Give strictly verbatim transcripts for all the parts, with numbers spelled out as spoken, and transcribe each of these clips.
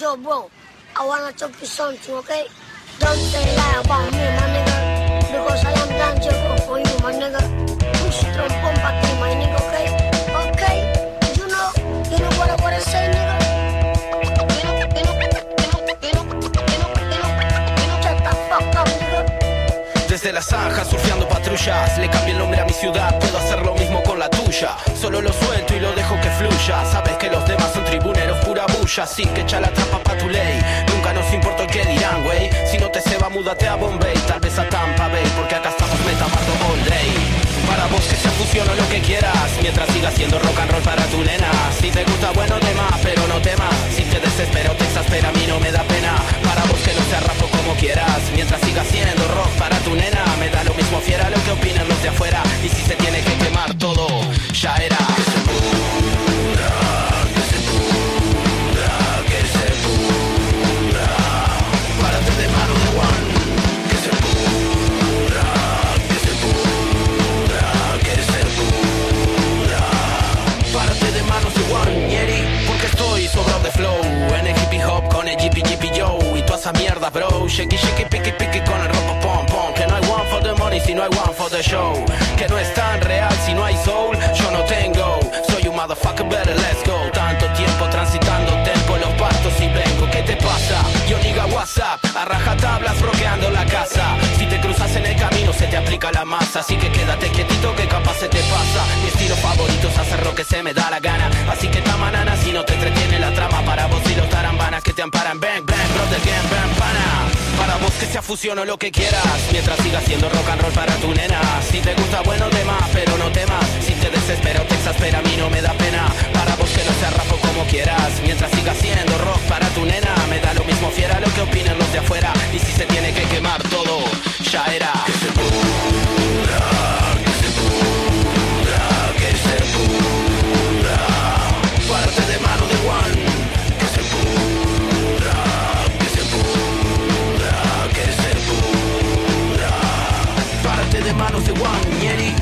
Yo, bro, I wanna talk you something, okay? Don't say lie about me, my nigga. Because I am dangerous for you, my nigga. Push trombone pa' ti, my nigga, okay? Okay? You know, you know what I wanna say, nigga? You know, you know, you know, you know, you know, you know, you know, shut the fuck up, nigga. Desde la zanja surfeando patrullas, le cambié el nombre a mi ciudad, puedo hacer lo mismo con la tuya. Solo lo suelto y lo dejo que fluya. Sabes que los demás son tribuneros, pura bulla, así que echa la trampa pa' tu ley. Nunca nos importa qué dirán, güey. Si no te ceba, múdate a Bombay, tal vez a Tampa Bay, porque acá estamos metamardo all day. Para vos que se fusione lo que quieras, mientras sigas siendo rock and roll para tu nena. Si te gusta, bueno, tema, pero no temas. Si te desespero, te exaspera, a mí no me da pena. Para vos que lo sea rapo como quieras, mientras sigas siendo rock para tu nena. Me da lo mismo fiera lo que opinan los de afuera. Y si se tiene que quemar todo, ya era. Que se pudra, que se pudra, que se pudra. Párate de mano de Juan. Que se pudra, que se pudra, que se pudra. Párate de manos de Juan, Yeri, porque estoy sobrado de flow. En el hippie hop con el jippy jippy yo. Y toda esa mierda, bro. Shaky shaky picky picky con el ropa pom pom. Que no hay one for the money si no hay one for the show. Que no es tan real si no hay soul. Yo no tengo, soy un motherfucker, better let's go. Tanto tiempo transitando tempo, los pastos y vengo. ¿Qué te pasa? Yo niga WhatsApp, a rajatablas bloqueando la casa. Si te cruzas en el camino se te aplica la masa. Así que quédate quietito que capaz se te pasa. Mi estilo favorito es hacer lo que se me da la gana. Así que ta manana si no te entretiene la trama. Para vos y los tarambanas que te amparan. Bang, bang, brother, gang, bang, pana. Para vos que sea fusión o lo que quieras, mientras sigas siendo rock and roll para tu nena. Si te gusta, bueno, tema, pero no temas. Si te desespera o te exaspera, a mí no me da pena. Para vos que lo sea rapo como quieras, mientras sigas siendo rock para tu nena. Me da lo mismo fiera lo que opinan los de afuera. Y si se tiene que quemar todo, ya era. Que se pudra, que se pudra, que se pudra. Párate de mano de Juan. Que se pudra, que se pudra, que se pudra. Párate de manos de Juan, Yeri.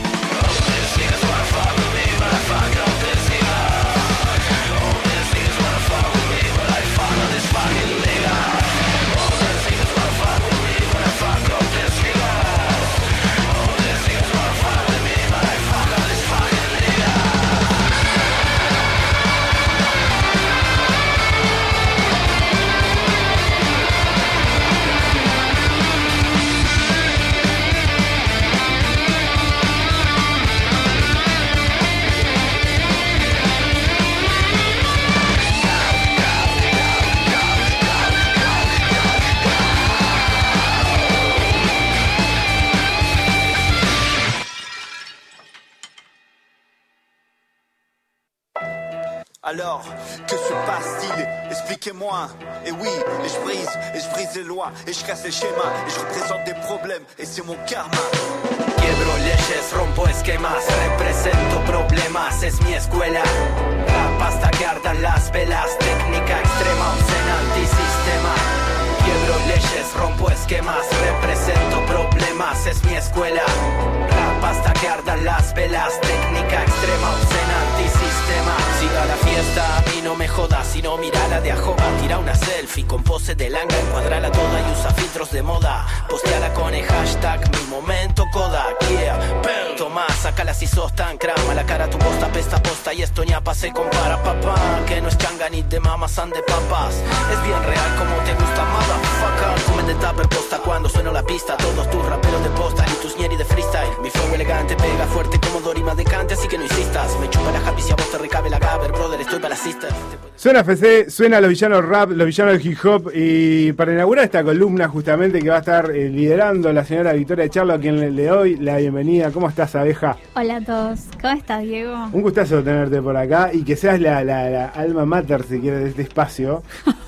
Alors, que se passe-t-il? Expliquez-moi. Et oui, et je brise, et je brise les lois, et je casse les schémas, et je représente des problèmes, et c'est mon karma. Quiebro leyes, rompo esquemas, represento problemas, es mi escuela. Rap hasta que ardan las velas, técnica extrema, obscena, antisistema. Quiebro leyes, rompo esquemas, represento problemas, es mi escuela. Rap hasta que ardan las velas, técnica extrema, obscena, antisistema. Siga la fiesta, a mí no me jodas, sino mirala de ajoba. Tira una selfie con pose de langa, encuadrala toda y usa filtros de moda. Posteala con el hashtag mi momento Kodak, yeah. Bam. Toma, sácala si sos tan crama, la cara tu posta pesta posta y esto ñapa se compara, papá. Que no es changa ni de mamas, son de papas. Es bien real como te gusta, motherfucker. Comen de tupper posta cuando sueno la pista. Todos tus raperos de posta y tus ñeri de freestyle. Mi flow elegante pega fuerte como Dorima de cante, así que no insistas. Me chupa la happy si a vos te recabe la gaber, brother, estoy para la sister. Suena F C, suena los villanos rap, los villanos del hip hop. Y para inaugurar esta columna justamente que va a estar eh, liderando la señora Victoria Charlo, a quien le, le doy la bienvenida. ¿Cómo estás, abeja? Hola a todos, ¿cómo estás, Diego? Un gustazo tenerte por acá y que seas la, la, la alma mater, si quieres, de este espacio.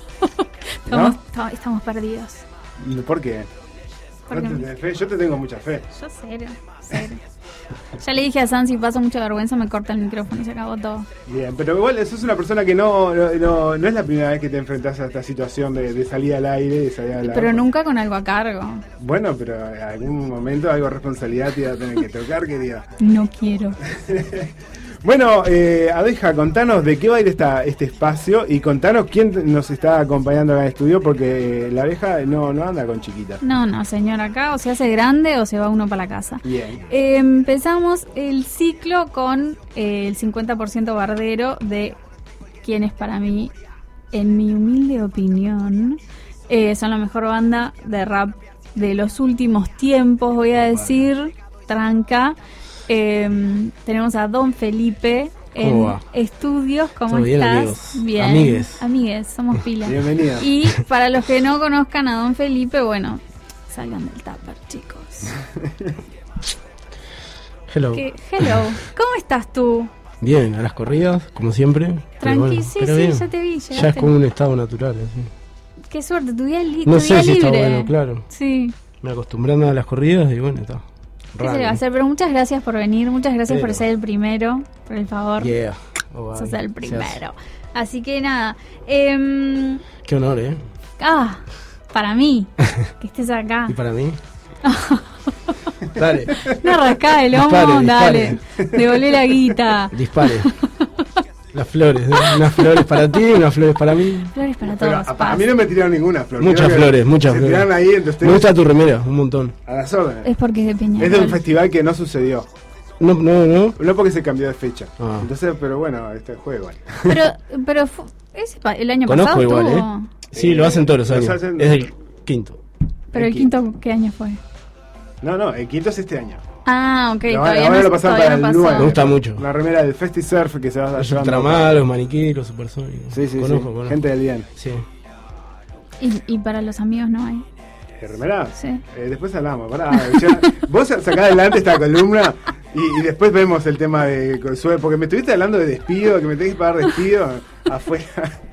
estamos, ¿No? estamos perdidos. ¿Por qué? ¿No te tenés fe? Yo te tengo mucha fe. Yo cero, cero. Ya le dije a San, si pasa mucha vergüenza me corta el micrófono y se acabó todo. Bien, pero igual sos una persona que no no, no, no es la primera vez que te enfrentás a esta situación de, de salir al aire, de salir al Pero nunca con algo a cargo. Bueno, pero en algún momento algo de responsabilidad te iba a tener que tocar, querida. No quiero. Bueno, eh, Abeja, contanos de qué va a ir esta, este espacio y contanos quién nos está acompañando acá en el estudio, porque la Abeja no, no anda con chiquitas. No, no, señor, acá o se hace grande o se va uno para la casa. Bien. Eh, empezamos el ciclo con eh, el cincuenta por ciento bardero de quienes para mí, en mi humilde opinión, eh, son la mejor banda de rap de los últimos tiempos, voy a decir, tranca. Eh, tenemos a Don Felipe en ¿Cómo va? estudios. ¿Cómo ¿Todo bien, estás? amigos? Bien. Amigues. Amigues, somos pilas. Bienvenido. Y para los que no conozcan a Don Felipe, bueno, salgan del tupper, chicos. Hello. Que- hello, ¿cómo estás tú? Bien, a las corridas, como siempre. pero Tranqui, bueno, sí, pero sí, bien. ya te vi. Ya llegaste. es como un estado natural. Así. Qué suerte, tu día, li- No tu sé día si libre. está bueno, claro. Sí. Me acostumbrando a las corridas y bueno, está. ¿Qué se le va a hacer? Pero muchas gracias por venir, muchas gracias por Pero- ser el primero, por el favor. Yeah. Oh, Sos ay, el se primero. hace. Así que nada. em, Qué honor, ¿eh? ah, para mí, que estés acá. ¿Y para mí? Dale, Una rascada de lomo, Dispare, dale. Devolvé la guita. dispare. Las flores, ¿eh? Unas flores para ti, unas flores para mí. Flores para Pero todos. a, a paz. mí no me tiraron ninguna flor. Muchas Quiero que flores, muchas se flores. tiraron ahí entre ustedes Me gusta tu remera, un montón. a las órdenes. Es porque es de Peñarol. Es de un festival que no sucedió. No, no, no. No porque se cambió de fecha. Ah. Entonces, pero bueno, este juego. Pero, pero fu- ese pa- el año Conozco pasado igual, tuvo. ¿eh? Sí, lo hacen todos los Los años. hacen- Es el quinto. Pero el El quinto, ¿qué año fue? No, no, el quinto es este año. Ah, ok, Lo- todavía ahora no, lo pasaron todavía para no el pasó. Me gusta mucho. Una remera del FestiSurf que se va a Los llevar. ultramal, los maniquí, los supersónicos. Sí, sí, conozco, sí. conozco. Gente del bien. Sí. Y, y para los amigos no hay. ¿De remera? Sí. Eh, después hablamos. Pará, ya- vos sacá adelante esta columna y, y después vemos el tema de Consuelo. Porque me estuviste hablando de despido, que me tenés que pagar despido afuera.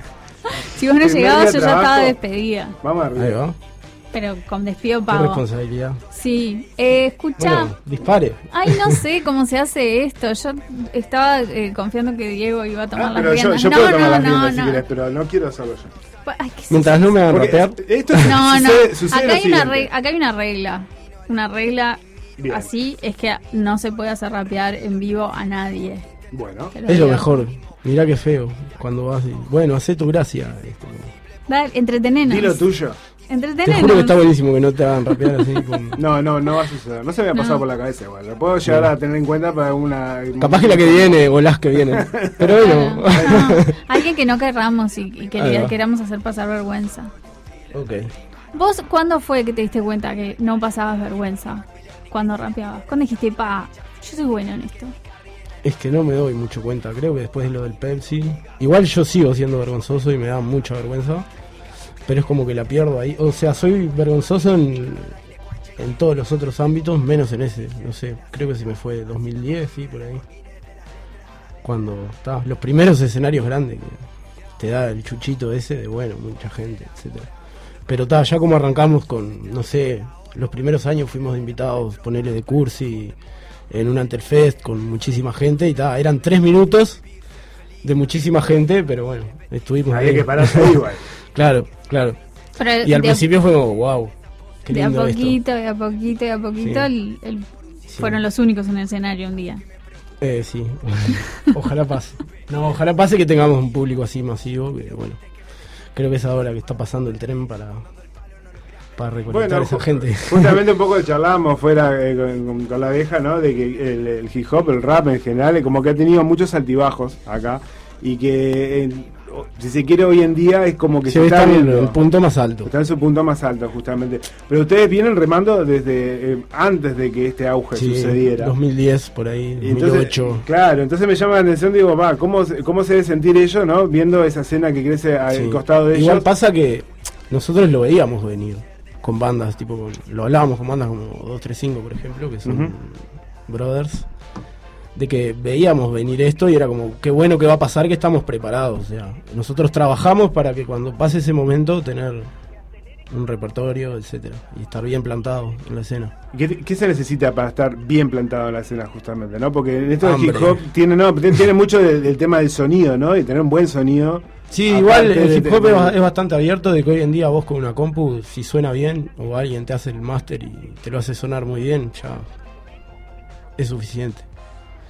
Si vos no Primer llegabas, día yo de ya estaba trabajo. despedida. Vamos arriba. Ahí va. Pero con despido Qué pago. responsabilidad. Sí. Eh, escuchá. Bueno, dispare. Ay, no sé cómo se hace esto. Yo estaba eh, confiando que Diego iba a tomar Ah, las pero yo, riendas. yo no, puedo no, tomar las no, riendas no. si querés, pero no quiero hacerlo yo. Ay, qué Mientras no me hagan Porque rapear. esto No, no. sucede, sucede Acá lo hay, una siguiente. regla, acá hay una regla. Una regla Bien. así es que no se puede hacer rapear en vivo a nadie. Bueno, Te lo Es lo digo. mejor. Mirá qué feo. Cuando vas y. Bueno, hacé tu gracia. Es como- Dale, entretenenos. di lo tuyo. Te Entretenenos. juro que está buenísimo que no te hagan rapear así. Con... No, no, no va a suceder. No se me ha pasado No. por la cabeza igual. Lo puedo llegar a tener en cuenta para una. Capaz que la que viene o las que vienen. Pero bueno. No, no. Alguien que no querramos y, y que Ahí le va. queramos hacer pasar vergüenza. Ok. ¿Vos cuándo fue que te diste cuenta que no pasabas vergüenza cuando rapeabas? ¿Cuándo dijiste, pa, yo soy bueno en esto? Es que no me doy mucho cuenta. Creo que después de lo del Pepsi. Igual yo sigo siendo vergonzoso y me da mucha vergüenza. Pero es como que la pierdo ahí. O sea, soy vergonzoso en, en todos los otros ámbitos, menos en ese. No sé, creo que se me fue dos mil diez, sí, por ahí. Cuando estaban los primeros escenarios grandes que te da el chuchito ese de, bueno, mucha gente, etcétera. Pero ta, ya como arrancamos con, no sé, los primeros años fuimos invitados, ponerle de Cursi en un Anterfest con muchísima gente y ta, eran tres minutos de muchísima gente, pero bueno, estuvimos Había ahí. que pararse ahí igual. Claro, claro. Pero Y al de, principio fue como, wow, qué de a lindo esto. poquito, de a poquito, de a poquito, Sí. el- el- Sí. fueron los únicos en el escenario un día. Eh, sí, ojalá pase. No, ojalá pase que tengamos un público así masivo, que bueno, creo que es ahora que está pasando el tren para, para recolectar Bueno, a esa ju- gente. justamente un poco charlábamos fuera eh, con, con- con la vieja, ¿no? De que el, el hip hop, el rap en general, eh, como que ha tenido muchos altibajos acá y que, eh, o- si se quiere hoy en día, es como que Se se está está en viendo. el punto más alto. Está en su punto más alto, justamente. Pero ustedes vienen remando desde eh, antes de que este auge Sí, sucediera. dos mil diez por ahí, Y dos mil ocho. claro, entonces me llama la atención, digo, va, ¿cómo, se- ¿cómo se debe sentir ellos, no? Viendo esa escena que crece al Sí. costado de Igual ellos. pasa que nosotros lo veíamos venir con bandas, tipo, con- lo hablábamos con bandas como dos tres cinco, por ejemplo, que son Ujú. brothers, de que veíamos venir esto y era como, qué bueno que va a pasar, que estamos preparados. O sea, nosotros trabajamos para que cuando pase ese momento tener un repertorio, etcétera, y estar bien plantado en la escena. ¿Qué, qué se necesita para estar bien plantado en la escena, justamente, no? Porque en esto del Hambre. hip hop tiene, no, tiene tiene mucho del, del tema del sonido, ¿no? Y tener un buen sonido. Sí, Aparte igual de- el hip hop de- es ba- es bastante abierto, de que hoy en día vos con una compu, si suena bien, o alguien te hace el máster y te lo hace sonar muy bien, ya es suficiente.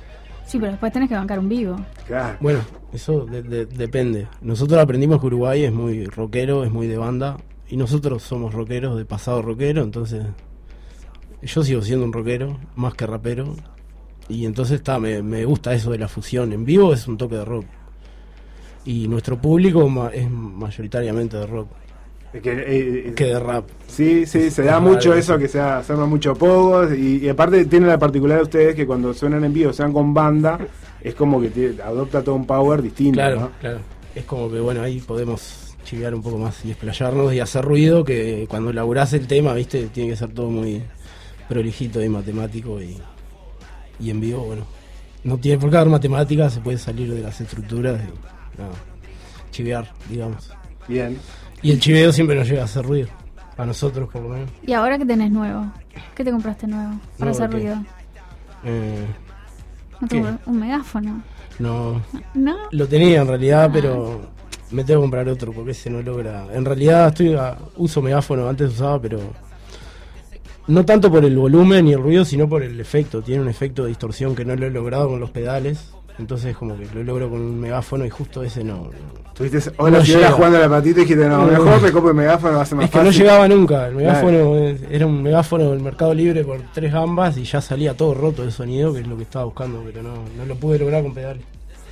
Sí, pero después tenés que bancar un vivo. Claro. Bueno, eso de, de, depende. Nosotros aprendimos que Uruguay es muy rockero, es muy de banda, y nosotros somos rockeros, de pasado rockero, entonces yo sigo siendo un rockero, más que rapero, y entonces está, me, me gusta eso de la fusión. En vivo es un toque de rock, y nuestro público ma- es mayoritariamente de rock, Es que, eh, que de rap. Sí, sí, se Es da raro mucho eso. eso, que se, ha- se arma mucho pogos, y, y aparte tiene la particularidad de ustedes que cuando suenan en vivo, sean con banda, es como que tiene- adopta todo un power distinto, Claro, ¿no? claro. Es como que, bueno, ahí podemos chivear un poco más y explayarnos y hacer ruido, que cuando laburás el tema, viste, tiene que ser todo muy prolijito y matemático, y, y en vivo, bueno, no tiene por qué haber matemáticas, se puede salir de las estructuras y nada, chivear, digamos. Bien. Y el chiveo siempre nos llega a hacer ruido, a nosotros por lo menos. ¿Y ahora qué tenés nuevo? ¿Qué te compraste nuevo para ¿Nuevo hacer qué? ruido? Eh, ¿No te ¿Qué? compras un megáfono? no, ¿No? lo tenía en realidad, Ah. pero me tengo que comprar otro porque ese no logra. En realidad estoy a- uso megáfono, antes usaba, pero no tanto por el volumen y el ruido, sino por el efecto. Tiene un efecto de distorsión que no lo he logrado con los pedales, entonces como que lo logro con un megáfono y justo ese no. Tuviste hola No señora llega. jugando a la patita y dijiste, no, No. mejor me compro el megáfono, va a ser más Es que fácil. no llegaba nunca, el megáfono eh, era un megáfono del Mercado Libre por tres gambas y ya salía todo roto de sonido, que es lo que estaba buscando, pero no, no lo pude lograr con pedales.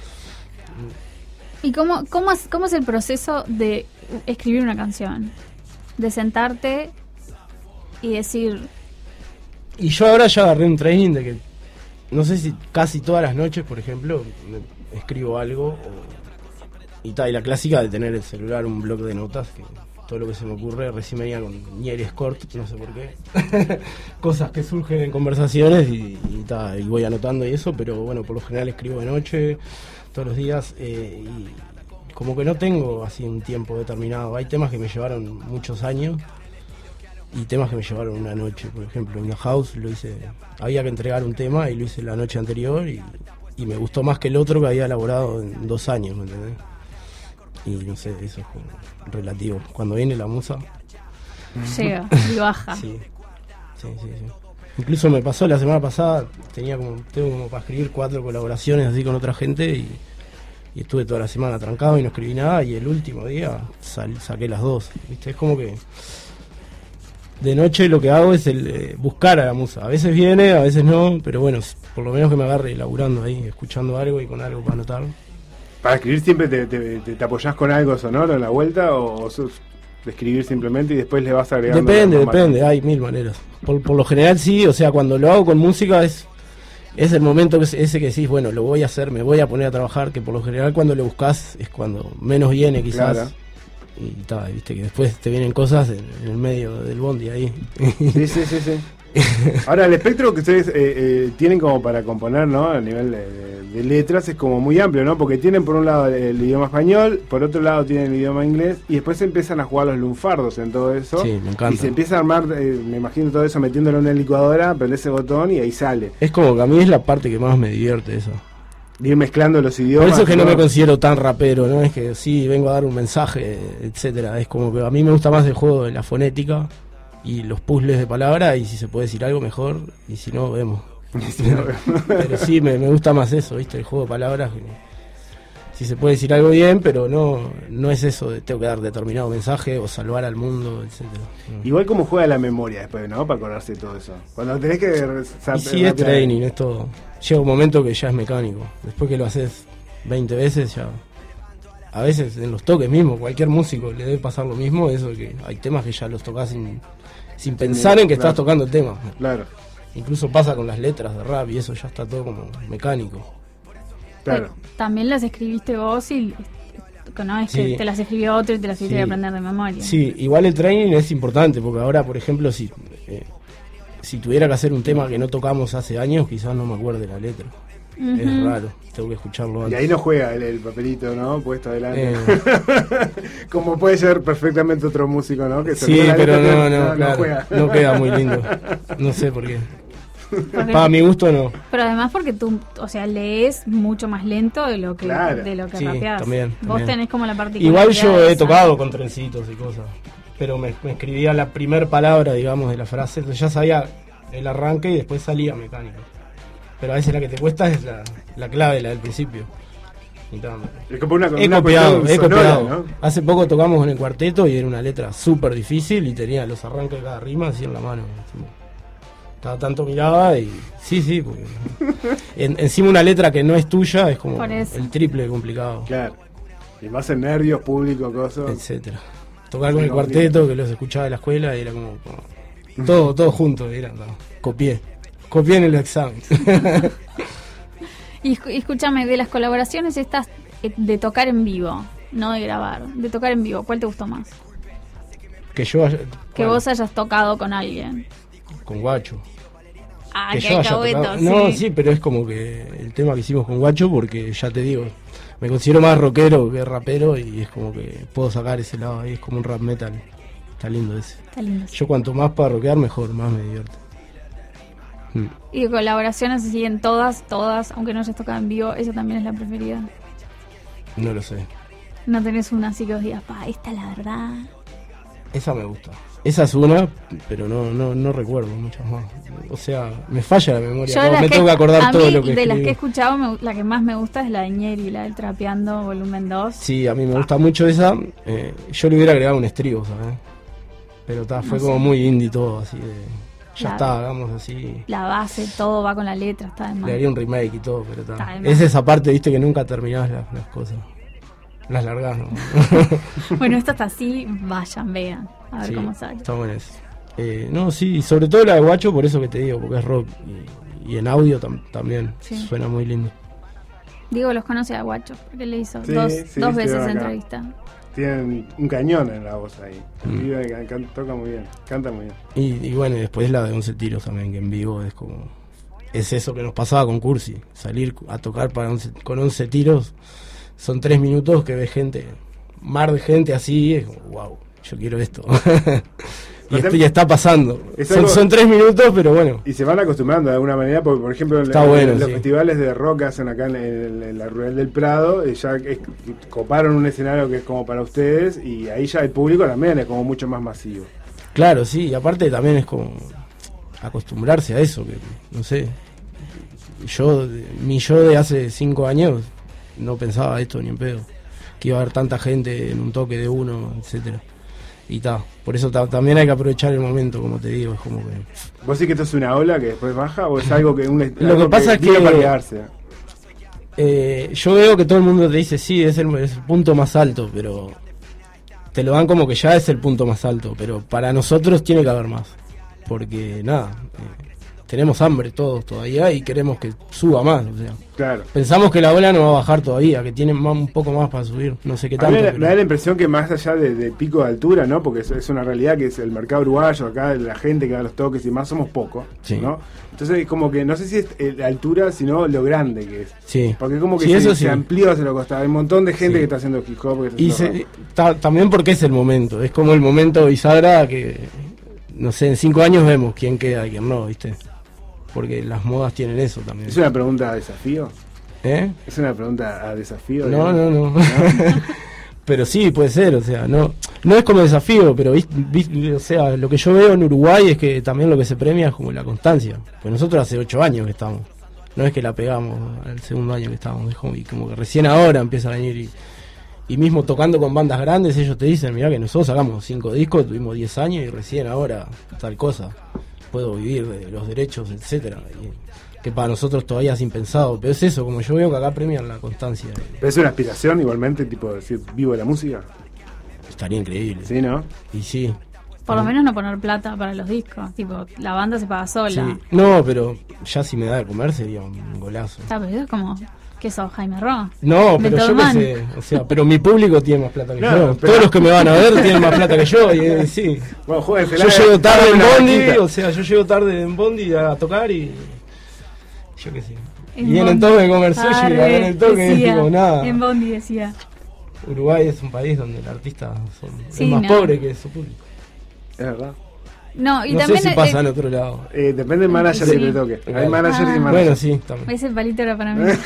¿Y cómo, cómo, es, cómo es el proceso de escribir una canción? De sentarte y decir, Y yo ahora ya agarré un training de que, no sé si casi todas las noches, por ejemplo, me escribo algo, o, y tal, y la clásica de tener el celular, un bloc de notas, que todo lo que se me ocurre, recién venía con Nieri Escort, no sé por qué, cosas que surgen en conversaciones y, y, ta, y voy anotando y eso, pero bueno, por lo general escribo de noche, todos los días, eh, y como que no tengo así un tiempo determinado. Hay temas que me llevaron muchos años y temas que me llevaron una noche. Por ejemplo, en la house lo hice, había que entregar un tema y lo hice la noche anterior y, y me gustó más que el otro que había elaborado en dos años, ¿me entendés? Y no sé, eso es como relativo. Cuando viene la musa, llega y baja. sí, sí, sí, sí. Incluso me pasó la semana pasada, tenía como, tengo como para escribir cuatro colaboraciones así con otra gente y, y estuve toda la semana trancado y no escribí nada, y el último día sal- saqué las dos, ¿viste? Es como que de noche lo que hago es el eh, buscar a la musa. A veces viene, a veces no, pero bueno, s- por lo menos que me agarre laburando ahí, escuchando algo y con algo para anotar. ¿Para escribir siempre te, te, te, te apoyás con algo sonoro en la vuelta o sos de escribir simplemente y después le vas agregando? Depende, la normal? depende, hay mil maneras. Por, por lo general sí, o sea, cuando lo hago con música es es el momento que es- ese que decís, bueno, lo voy a hacer, me voy a poner a trabajar, que por lo general cuando lo buscas es cuando menos viene quizás. Claro. Y ta, viste que después te vienen cosas en, en el medio del bondi ahí. Sí, sí, sí, sí. Ahora, el espectro que ustedes eh, eh, tienen como para componer, ¿no? A nivel de, de- de letras es como muy amplio, ¿no? Porque tienen por un lado el, el idioma español, por otro lado tienen el idioma inglés y después empiezan a jugar los lunfardos en todo eso. Sí, me encanta. Y se empieza a armar, eh, me imagino todo eso metiéndolo en una licuadora, prendés ese botón y ahí sale. Es como que a mí es la parte que más me divierte eso. Ir mezclando los idiomas. Por eso es que no me considero tan rapero, ¿no? Es que sí, vengo a dar un mensaje, etcétera. Es como que a mí me gusta más el juego de la fonética y los puzzles de palabras, y si se puede decir algo mejor, y si no, vemos. Pero sí, me, me gusta más eso, ¿viste? El juego de palabras. Que, si se puede decir algo bien, pero no no es eso de tengo que dar determinado mensaje o salvar al mundo, etcétera. No. Igual como juega la memoria después, ¿no? Para acordarse de todo eso. Cuando tenés que... Y sí, es training, es todo. Llega un momento que ya es mecánico. Después que lo haces veinte veces, ya. A veces en los toques mismos, cualquier músico le debe pasar lo mismo. Eso que hay temas que ya los tocas sin, sin pensar en que claro. estás tocando el tema. Claro, Incluso pasa con las letras de rap y eso ya está todo como mecánico. claro. Pero también las escribiste vos y no es Sí. que te las escribió otro y te las hiciste Sí. aprender de memoria. Sí, igual el training es importante porque ahora, por ejemplo, si eh, si tuviera que hacer un tema que no tocamos hace años, quizás no me acuerde la letra. Ujú. Es raro, tengo que escucharlo Y antes. ahí no juega el, el papelito, ¿no? Puesto adelante. Eh. Como puede ser perfectamente otro músico, ¿no? Que se Sí, olvida la pero letra, no, no, claro, juega. no queda muy lindo. No sé por qué. Porque- Para mi gusto no. Pero además porque tú, o sea, lees mucho más lento de lo que Claro. de lo que Sí, rapeás. también, Vos también. tenés como la particularidad. Igual yo de he esa- tocado con trencitos y cosas, pero me, me escribía la primer palabra, digamos, de la frase, entonces ya sabía el arranque y después salía mecánico. pero a veces la que te cuesta es la, la clave, la del principio. Es como una, he una copiado, he sonora, copiado. ¿no? Hace poco tocamos en el cuarteto y era una letra súper difícil y tenía los arranques de cada rima así en la mano. Cada tanto miraba y... Sí, sí, porque... en, encima una letra que no es tuya es como el triple de complicado. Claro. Y más en nervios, público, cosas. Etcétera. Tocar con el cuarteto, que los escuchaba de la escuela y era como... como todo, todo junto, era, no, copié. Copié en el examen. Y escúchame, de las colaboraciones estas de tocar en vivo, no de grabar, de tocar en vivo, ¿cuál te gustó más? Que yo haya, que vos hayas tocado con alguien. Con Guacho. Ah, que que yo haya cabueto, tocado. sí. No, sí, pero es como que el tema que hicimos con Guacho, porque ya te digo, me considero más rockero que rapero y es como que puedo sacar ese lado ahí, es como un rap metal. Está lindo ese. Está lindo. Yo cuanto más para rockear, mejor, más me divierto. Mm. Y de colaboraciones así en todas, todas, aunque no hayas tocado en vivo, ¿esa también es la preferida? No lo sé. ¿No tenés una así que os digas, pa, esta la verdad? Esa me gusta. Esa es una, pero no no no recuerdo muchas más. O sea, me falla la memoria. Yo No, me que, tengo que acordar a todo mí, lo que de las escribí. que he escuchado, me, la que más me gusta es la de Ñeri, la del Trapeando volumen dos. Sí, a mí me gusta mucho esa. Eh, yo le hubiera agregado un estribo, ¿sabes? Pero ta, fue No como sé. muy indie todo, así de... Ya La- está, hagamos así. La base, todo va con la letra, está de Le más. haría un remake y todo, pero Está ta. de más. Es esa parte, viste, que nunca terminás las, las cosas. Las largas, ¿no? Bueno, esto está así, vayan, vean, a ver Sí, cómo sale. está bueno eso. Eh, no, sí, y sobre todo la de Guacho, por eso que te digo, porque es rock. Y, y en audio tam- también Sí. suena muy lindo. Diego los conoce a Guacho, porque le hizo Sí, dos, sí, dos veces estuvieron acá. entrevista. Tienen un cañón en la voz ahí. El Mm. pibe can- can- toca muy bien, canta muy bien. Y, y bueno, y después la de once tiros también, que en vivo es como... Es eso que nos pasaba con Cursi. Salir a tocar para once, con once tiros, son tres minutos que ves gente, mar de gente así, es como, wow, yo quiero esto. y, esto ya está pasando. Es Son, algo- son tres minutos, pero bueno. Y se van acostumbrando de alguna manera, porque por ejemplo en, Está en- bueno, en los sí. festivales de rock que hacen acá en, en- en la Rural del Prado, eh, ya es- coparon un escenario que es como para ustedes, y ahí ya el público también es como mucho más masivo. Claro, sí, y aparte también es como acostumbrarse a eso, que no sé. Yo, mi yo de hace cinco años, no pensaba esto ni en pedo. Que iba a haber tanta gente en un toque de uno, etcétera. Y ta, por eso ta- también hay que aprovechar el momento, como te digo, es como que... ¿Vos decís que esto es una ola que después baja o es algo que un Lo que pasa es vino que- para quedarse? Eh, yo veo que todo el mundo te dice, sí, es el, es el punto más alto, pero te lo dan como que ya es el punto más alto, pero para nosotros tiene que haber más, porque nada, eh, tenemos hambre todos todavía y queremos que suba más, o sea, Claro. pensamos que la ola no va a bajar todavía, que tiene más, un poco más para subir, no sé qué A mí tanto. me, pero- me da la impresión que más allá de, de pico de altura, ¿no? Porque es, es una realidad que es el mercado uruguayo, acá la gente que da los toques y más somos pocos, Sí. ¿no? Entonces como que no sé si es eh, la altura, sino lo grande que es. Sí. Porque como que Sí, se, eso se sí. amplió hacia lo costado. Hay un montón de gente Sí. que está haciendo hip hop. Que está Y haciendo se- rap. ta- también porque es el momento, es como el momento bisagra que, no sé, en cinco años vemos quién queda y quién no, ¿viste? Porque las modas tienen eso también. ¿Es una pregunta a desafío? ¿Eh? ¿Es una pregunta a desafío? No, digamos? no, no. Pero sí, puede ser, o sea, no no es como desafío, pero vis- vis- o sea, lo que yo veo en Uruguay es que también lo que se premia es como la constancia. Pues nosotros hace ocho años que estamos, no es que la pegamos al segundo año que estamos, es como, y como que recién ahora empieza a venir y, y mismo tocando con bandas grandes ellos te dicen, mirá que nosotros sacamos cinco discos, tuvimos diez años y recién ahora tal cosa, puedo vivir de los derechos, etcétera, y que para nosotros todavía es impensado, pero es eso, como yo veo que acá premian la constancia, ¿Pero es una aspiración igualmente, tipo decir, vivo de la música? estaría increíble. Sí, ¿no? Y sí. Por lo menos no poner plata para los discos, tipo, la banda se paga sola. Sí. No, pero ya si me da de comer sería un golazo. Está, pero es como, ¿qué sos, Jaime Roa? No, pero Method yo qué Man. sé, o sea, pero mi público tiene más plata que Claro, yo. pero- Todos los que me van a ver tienen más plata que yo, y eh, sí. Bueno, jueguensela, Yo llego tarde en una Bondi, vaquita. o sea, yo llego tarde en Bondi a tocar y... Yo qué sé. En Y vienen Bondi. todos de comer sushi y Arre, agarran el toque y decía, digo, nada. En Bondi decía. Uruguay es un país donde el artista son- Sí, es más no. pobre que su público. Es verdad. No, y No sé también si eh, pasa en otro lado. Eh, depende del manager Sí. que te toque. Hay Claro. managers Ah. y managers. Bueno, sí, también. ese palito era para mí.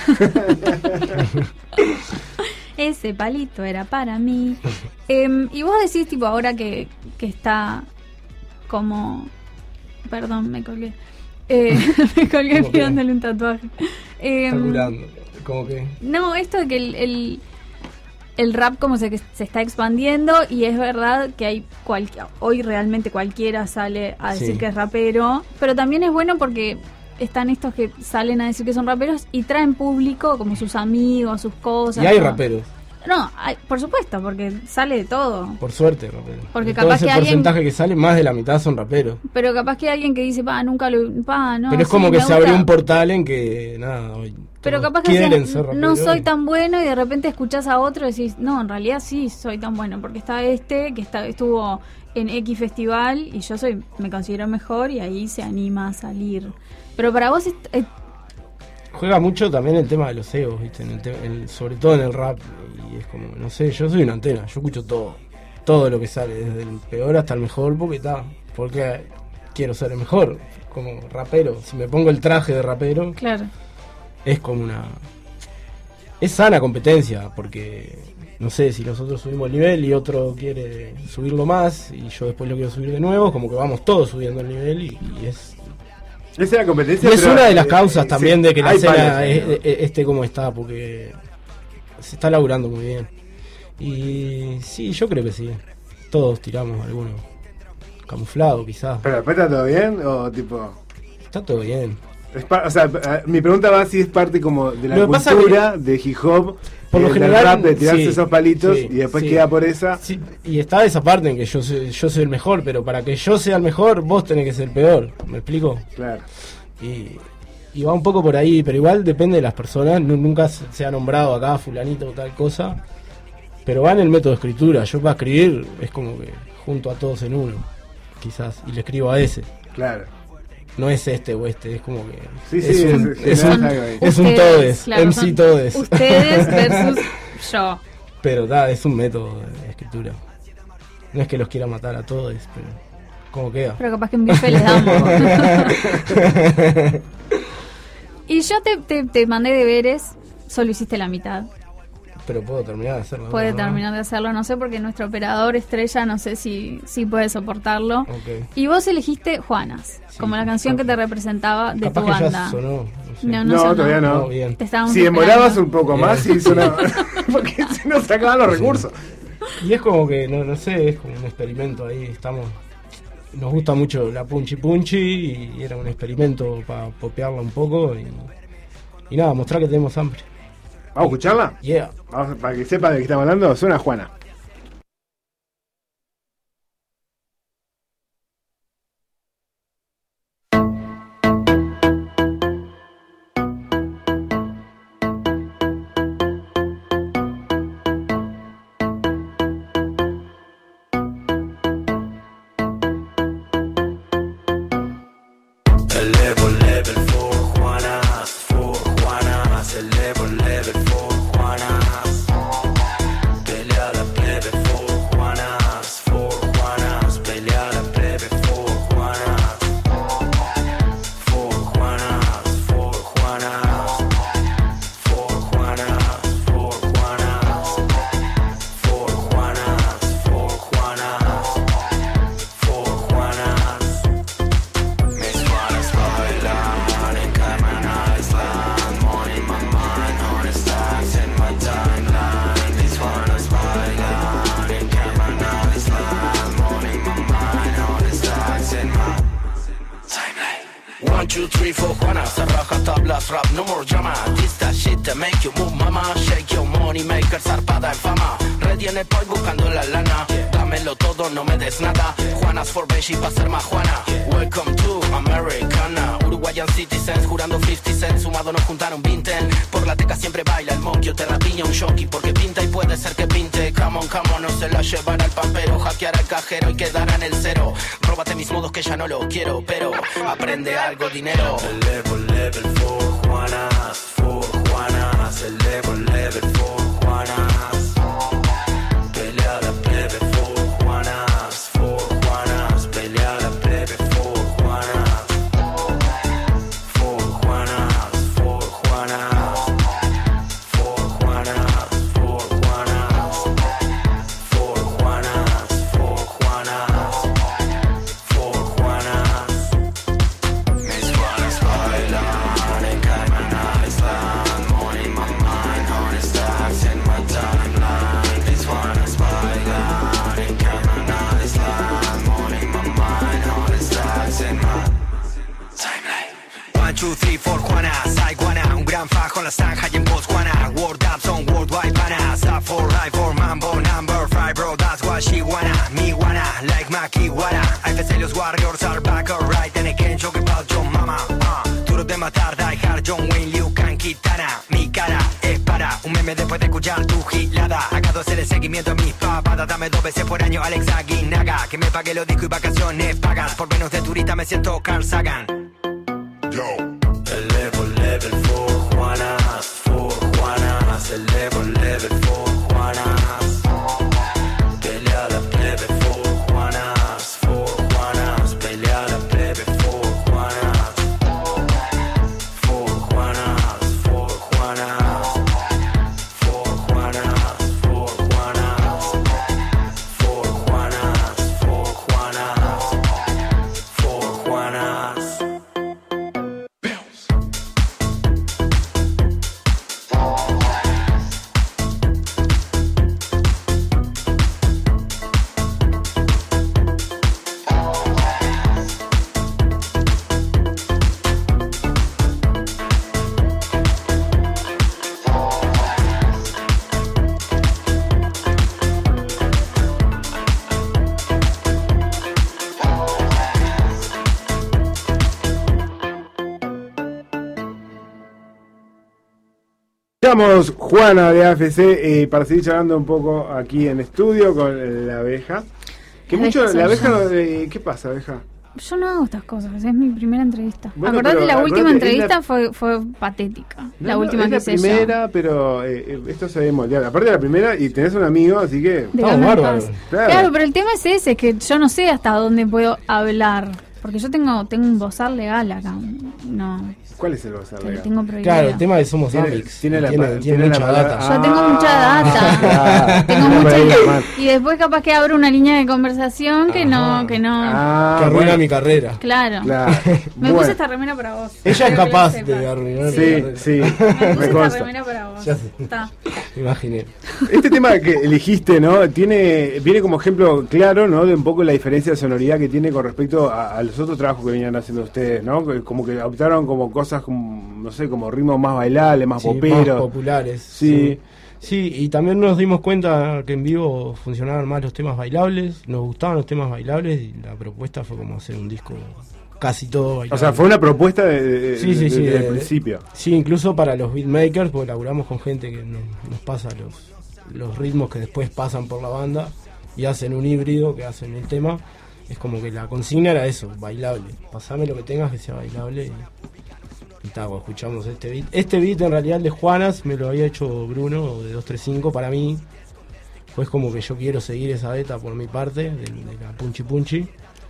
Ese palito era para mí. Em, y vos decís, tipo, ahora que, que está como... Perdón, me colgué. Eh, me colgué ¿Cómo que? pidiéndole un tatuaje. Eh, Está curando. Como que. no, esto de que el, el, el rap como se, que se está expandiendo y es verdad que hay cual, hoy realmente cualquiera sale a decir Sí. que es rapero, pero también es bueno porque están estos que salen a decir que son raperos y traen público como sus amigos, sus cosas. Y hay ¿no? raperos, No, hay, por supuesto, porque sale de todo. por suerte, raperos. Porque De capaz todo ese que alguien- porcentaje que sale, más de la mitad son raperos. Pero capaz que hay alguien que dice, pa, nunca lo... Pa, no, Pero es sí, como que me se abrió gusta". un portal en que, nada, hoy Pero todos capaz que quieren decías, ser raperos. no soy tan bueno y de repente escuchás a otro y decís, no, en realidad sí soy tan bueno, porque está este que está estuvo en X festival y yo soy me considero mejor y ahí se anima a salir. Pero para vos, es, es- Juega mucho también el tema de los egos, ¿viste? En el te- el- sobre todo en el rap. Y es como, no sé, yo soy una antena, yo escucho todo. Todo lo que sale, desde el peor hasta el mejor, porque está. Porque quiero ser el mejor, como rapero. Si me pongo el traje de rapero, claro, es como una. Es sana competencia, porque no sé, si nosotros subimos el nivel y otro quiere subirlo más, y yo después lo quiero subir de nuevo, como que vamos todos subiendo el nivel, y, y es. Esa es la competencia. Y es pero, una de las eh, causas sí, también de que la hay escena varias, es- ¿no? es- esté como está, porque se está laburando muy bien. Y sí, yo creo que sí. Todos tiramos alguno camuflado, quizás. Pero después está todo bien o tipo. Está todo bien. Es pa- o sea, eh, mi pregunta va si es parte como de la Lo que pasa cultura de hip hop, Por eh, lo del general, rap, de tirarse sí, esos palitos sí, y después sí. queda por esa. Sí, y está esa parte en que yo soy, yo soy el mejor, pero para que yo sea el mejor, vos tenés que ser peor. ¿Me explico? Claro. Y, y va un poco por ahí, pero igual depende de las personas. Nu- Nunca se se ha nombrado acá fulanito o tal cosa, pero va en el método de escritura. Yo para escribir es como que junto a todos en uno, quizás, y le escribo a ese. Claro. No es este o este, es como que Sí, es, sí, un, es- es, generas un, algo ahí. es un ustedes, todes, claro, M C son todes. ustedes versus yo. Pero da, es un método de escritura. No es que los quiera matar a todos, pero ¿cómo queda? Pero capaz que en bife les damos. Y yo te, te, te mandé deberes, solo hiciste la mitad. Pero puedo terminar de hacerlo. Puede ¿no? terminar de hacerlo, no sé, porque nuestro operador estrella no sé si, si puede soportarlo. Ok. Y vos elegiste Juanas, Sí, como la canción que te representaba de Capaz tu que banda. ya sonó. No sé. No, No, sonó. todavía no. No, bien. Te estábamos Si esperando. demorabas un poco Bien. más, sí sonaba. Porque si no se acaban los Sí. recursos. Y es como que, no, no sé, es como un experimento ahí. Estamos. Nos gusta mucho la Punchy Punchy y era un experimento para popearla un poco. Y, y nada, mostrar que tenemos hambre. ¿Vamos a escucharla? Yeah. Vamos, para que sepa de qué estamos hablando, suena Juana. Elevo level for Juanas, for Juanas, elevo level for Juanas. Pelea la plebe for Juanas, for Juanas, pelea la plebe for Juanas. For Juanas, for Juanas, for Juanas, for Juanas. For Juanas, for Juanas, for Juanas. Mis Juanas bailan en Cayman Island. Money in my mind, honest stacks in my timeline. Mis Juanas bailan en Cayman Island. Money in my mind, honest stacks in my timeline. One, two, three, four, Juana, se raja tablas, rap, no more drama. This that shit to make you move, mama. Shake your money maker, zarpada en fama. Ready en el point buscando la lana. Dámelo todo, no me des nada. Juanas for Beshi pa' ser más Juana. Welcome to Americana. Uruguayan citizens, jurando fifty cents. Sumado nos juntaron veinte. Por la teca siempre baila el moquio. Te rapiña un shocky porque pinta y puede ser que pinte. Come on, come on, no se la llevan al papero. Hackear al cajero y quedará en el cero. Róbate mis modos que ya no lo quiero, pero aprende algo, dinero. Elevo level for Juanas, for Juanas, elevo level for Juanas. Pelea la plebe for Juanas, for Juanas, pelea la plebe for Juanas. For Juanas, for Juanas, for Juanas, for Juanas. For Juanas, for Juanas, for Juanas. Mis Juanas two, three, four, Juana, Saiguana, un gran fajo en la zanja y en Botswana. Word up, son worldwide panas. Up for life, for mambo, number five, bro, that's what she wanna. Me wanna, like Makiwana. A F C los Warriors are back, alright. And again, joke about your mama. Uh, duro de matar, die hard, John Wayne, Liu Kang, Kitana. Mi cara es para un meme después de escuchar tu gilada. Acabo de hacerle seguimiento a mis papadas. Dame dos veces por año, Alex Aguinaga. Que me pague los discos y vacaciones pagas. Por menos de turista me siento Carl Sagan. Yo. El level, level for Juanas, for Juanas. El level, level for Juanas. Pelea la plebe for Juanas, for Juanas. Pelea la plebe for Juanas. For Juanas, for Juanas. For Juanas, for Juanas. For Juanas, for Juanas. For Juanas. Estamos Juana de A F C eh, para seguir charlando un poco aquí en estudio con eh, la abeja. Que La mucho, abeja la soy abeja, yo. eh, ¿qué pasa, abeja? Yo no hago estas cosas, es mi primera entrevista. Bueno, Acordate, pero la acordate, última es entrevista la- fue, fue patética. No, la no, última es que la hice yo. primera, pero eh, eh, esto se ve moldear. Aparte de la primera, y tenés un amigo, así que... De Estamos Game bárbaros. Pass. Claro. Claro. pero el tema es ese, que yo no sé hasta dónde puedo hablar. Porque yo tengo tengo un bozal legal acá. No, ¿Cuál es el bazar que legal? tengo prohibido. Claro, el tema es que somos Tiene- amics. tiene la tiene, pa- tiene tiene la mucha palabra- data. Yo tengo mucha data. Ah, Tengo tiene mucha por ahí la mano. y después capaz que abro una línea de conversación que no, que no. Ah, que arruina bueno, mi carrera. Claro. claro. Me Bueno. puse esta remera para vos. Ella es Quiero que lo capaz sepas. de arruinar mi Sí, carrera. sí, Me me puse esta consta. remera para vos. Ya sé. Está. Me imaginé. Este tema que elegiste, ¿no? Tiene, viene como ejemplo claro, ¿no? De un poco la diferencia de sonoridad que tiene con respecto a, a los otros trabajos que venían haciendo ustedes, ¿no? Que como que optaron como cosas, como, no sé, como ritmos más bailables, más Sí, poperos. más populares. Sí. Sí. Sí, y también nos dimos cuenta que en vivo funcionaban más los temas bailables, nos gustaban los temas bailables y la propuesta fue como hacer un disco casi todo bailable. O sea, fue una propuesta de, de- Sí, sí, de- sí, desde el de- principio. Sí, incluso para los beatmakers, porque laburamos con gente que nos, nos pasa los, los ritmos que después pasan por la banda y hacen un híbrido que hacen el tema. Es como que la consigna era eso, bailable. Pasame lo que tengas que sea bailable y, y ta, bueno, escuchamos este beat. Este beat en realidad el de Juanas me lo había hecho Bruno de dos tres cinco para mí. Pues como que yo quiero seguir esa beta por mi parte, de, de la Punchi Punchi.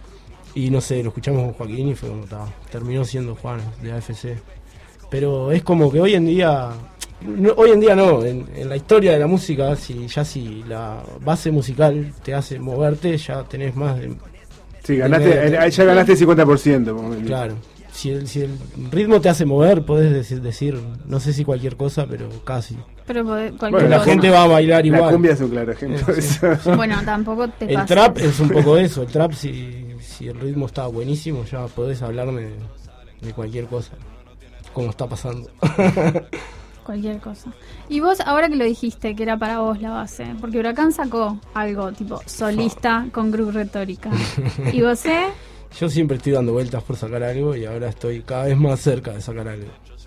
Y no sé, lo escuchamos con Joaquín y fue como ta, terminó siendo Juanas de A F C. Pero es como que hoy en día, no, hoy en día no, en, en la historia de la música, si ya si la base musical te hace moverte, ya tenés más de... Sí, ganaste, de- eh, ya ganaste el cincuenta por ciento. Claro, si el, si el ritmo te hace mover, podés decir, decir, no sé si cualquier cosa, pero casi. Pero pode- cualquier Bueno, la cosa. gente va a bailar La igual. cumbia es un claro ejemplo de Sí. eso. Bueno, tampoco te El pases. trap es un poco eso, el trap si, si el ritmo está buenísimo, ya podés hablarme de, de cualquier cosa, como está pasando. Cualquier cosa. Y vos, ahora que lo dijiste, que era para vos la base, porque Huracán sacó algo tipo solista con Group Retórica. Y vos, ¿eh? Yo siempre estoy dando vueltas por sacar algo y ahora estoy cada vez más cerca de sacar algo.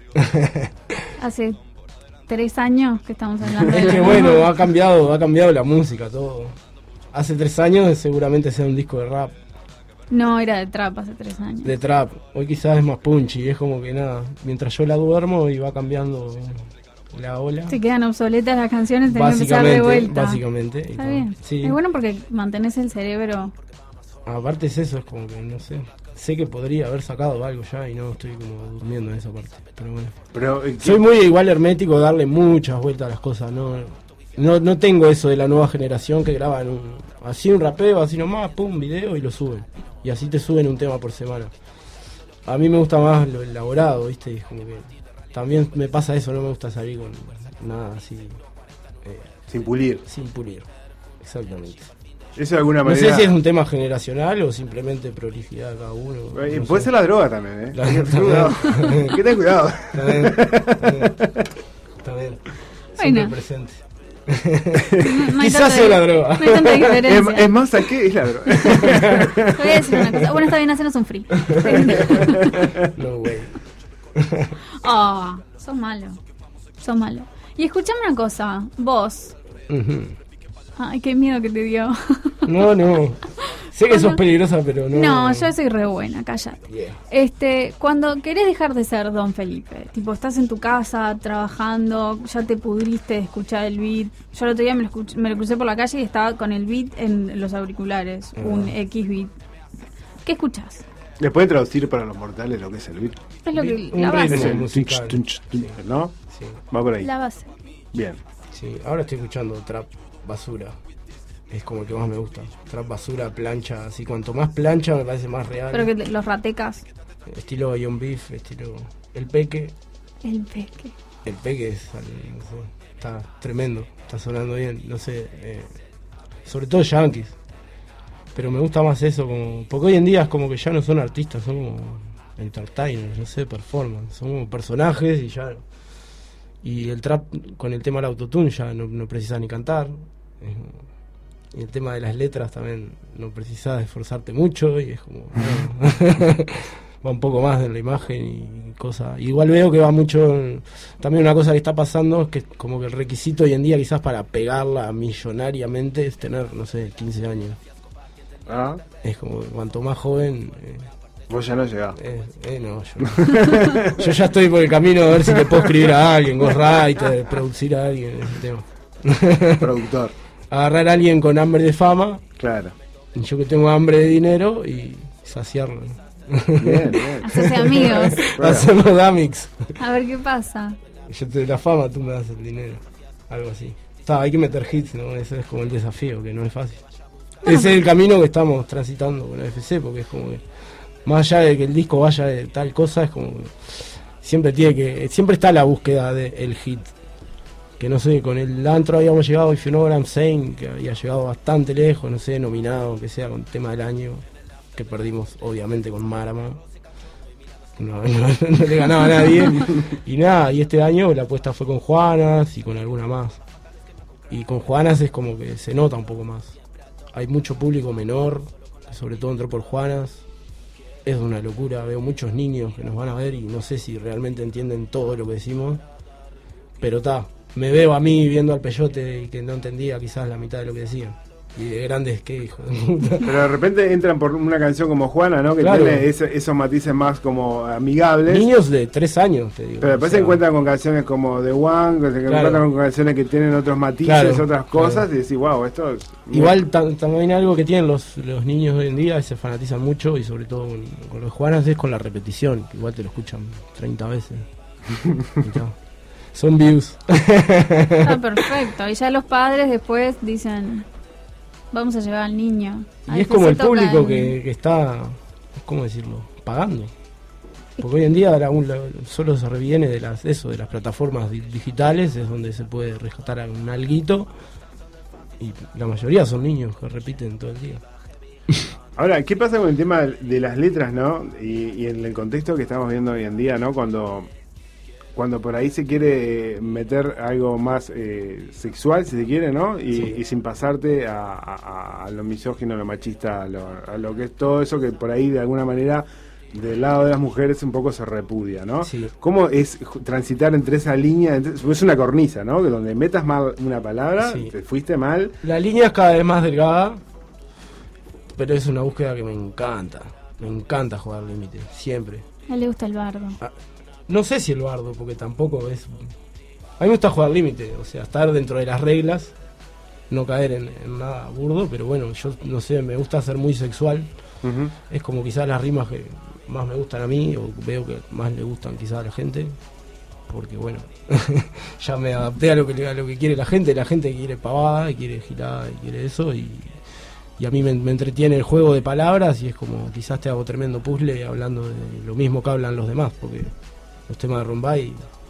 Hace tres años que estamos hablando de Es que lo bueno, mismo. ha cambiado, ha cambiado la música, todo. Hace tres años seguramente sea un disco de rap, No, era de trap hace tres años. de trap. Hoy quizás es más punchy, es como que nada, mientras yo la duermo y va cambiando la ola. Se quedan obsoletas las canciones, tenés que empezar de Básicamente, vuelta. básicamente. y Está todo. bien. Sí. Es bueno porque mantenés el cerebro. Aparte es eso, es como que no sé. Sé que podría haber sacado algo ya y no estoy como durmiendo en esa parte. Pero bueno. Pero, eh, Soy muy igual hermético, darle muchas vueltas a las cosas. No, no, no tengo eso de la nueva generación que graban un, así un rapeo, así nomás, pum, video y lo suben. Y así te suben un tema por semana. A mí me gusta más lo elaborado, ¿viste? Y es como que también me pasa eso, no me gusta salir con nada así, eh, sin pulir. sin pulir. Exactamente. Eso de alguna No manera. sé si es un tema generacional o simplemente prolijidad de cada uno. Eh, no puede sé. ser la droga también, ¿eh? La- Ten cuidado. Que ten cuidado. Está bien, está bien. Está bien. Siempre Bueno. presente. No hay Quizás tanta- sea la droga. No hay tanta Es, diferencia. es más, ¿a qué es la droga? Te voy a decir una cosa. Bueno, está bien, hacernos un free. No, güey. Oh, sos malo. Sos malo. Y escuchame una cosa. Vos. Ujú. Ay, qué miedo que te dio. No, no. Sé que sos peligrosa, pero no. No, yo soy re buena, calla. Yeah. Este, cuando querés dejar de ser Don Felipe, tipo, estás en tu casa trabajando, ya te pudriste de escuchar el beat. Yo el otro día me lo, escuché- me lo crucé por la calle y estaba con el beat en los auriculares, Ah. un X beat. ¿Qué escuchás? ¿Le pueden traducir para los mortales lo que es el beat? Es lo que Un la ritmo base. musical. Tunch, tunch, tunch, ¿no? Sí, Va por ahí. La base. Bien. sí. Ahora estoy escuchando trap basura. Es como el que más me gusta. Trap basura, plancha. Así, cuanto más plancha me parece más real. Pero que te- los ratecas, Estilo Ion Beef, estilo. El Peque. el peque. El Peque es, al- no sé, está tremendo, está sonando bien, no sé, eh, sobre todo Yankees, pero me gusta más eso, como porque hoy en día es como que ya no son artistas, son como entertainers, no sé, performance, son como personajes y ya, y el trap con el tema del autotune ya no, no precisa ni cantar, eh, y el tema de las letras también no precisas esforzarte mucho y es como no. Va un poco más en la imagen y cosas. Igual veo que va mucho. También una cosa que está pasando es que como que el requisito hoy en día quizás para pegarla millonariamente es tener, no sé, quince años. Ah, Es como que cuanto más joven. Eh, vos ya no llegás. eh, eh, no, yo no. Yo ya estoy por el camino a ver si le puedo escribir a alguien, ghostwriter, producir a alguien. Ese tema. Productor. Agarrar a alguien con hambre de fama, Claro. y yo que tengo hambre de dinero y saciarlo. Bien, bien. Hacerse amigos. Hacemos damix. A ver qué pasa. Yo te doy la fama, tú me das el dinero. Algo así. Está, hay que meter hits, ¿no? Ese es como el desafío, que no es fácil. Ese es el camino que estamos transitando con la F C, porque es como que, más allá de que el disco vaya de tal cosa, es como que siempre tiene que, siempre está la búsqueda del hit. Que no sé, con el antro habíamos llegado, If You Know What I'm Saying, que había llegado bastante lejos, no sé, nominado, aunque sea con tema del año, que perdimos obviamente con Marama. No, no, no le ganaba a nadie. Y nada, y este año la apuesta fue con Juanas y con alguna más. Y con Juanas es como que se nota un poco más. Hay mucho público menor, que sobre todo entró por Juanas. Es una locura, veo muchos niños que nos van a ver y no sé si realmente entienden todo lo que decimos. Pero está, me veo a mí viendo al Peyote y que no entendía quizás la mitad de lo que decían. Y de grandes que hijo de puta. Pero de repente entran por una canción como Juana, ¿no? Que Claro. tiene ese- esos matices más como amigables. Niños de tres años, te digo. Pero después o sea, se encuentran con canciones como The One, que se Claro. encuentran con canciones que tienen otros matices, Claro, otras cosas, claro. y decís, wow, esto es... Igual ta- también algo que tienen los, los niños hoy en día, se fanatizan mucho y sobre todo con, con los Juanas es con la repetición, que igual te lo escuchan treinta veces. Y ta. Son views. Está perfecto. Y ya los padres después dicen, vamos a llevar al niño. Y es como el público que, que está, ¿cómo decirlo? Pagando. Porque hoy en día la- un- la- solo se reviene de las eso de las plataformas di- digitales, es donde se puede rescatar a un alguito. Y la mayoría son niños que repiten todo el día. Ahora, ¿qué pasa con el tema de las letras, no? Y, y en el contexto que estamos viendo hoy en día, ¿no? Cuando, cuando por ahí se quiere meter algo más eh, sexual, si se quiere, ¿no? Y, Sí. y sin pasarte a, a- a lo misógino, a lo machista, a lo, a lo que es todo eso que por ahí de alguna manera del lado de las mujeres un poco se repudia, ¿no? Sí. ¿Cómo es ju- transitar entre esa línea? Entre- es una cornisa, ¿no? Que donde metas mal una palabra, Sí. te fuiste mal. La línea es cada vez más delgada, pero es una búsqueda que me encanta. Me encanta jugar al límite, siempre. A él le gusta el bardo. No sé si el bardo, porque tampoco es... A mí me gusta jugar al límite, o sea, estar dentro de las reglas, no caer en, en nada burdo, pero bueno, yo no sé, me gusta ser muy sexual. Ujú. Es como quizás las rimas que más me gustan a mí, o veo que más le gustan quizás a la gente, porque bueno, ya me adapté a lo que, a lo que quiere la gente. La gente quiere pavada, y quiere gilada, y quiere eso, y... Y a mí me, me entretiene el juego de palabras y es como quizás te hago tremendo puzzle hablando de lo mismo que hablan los demás, porque los temas de Rombay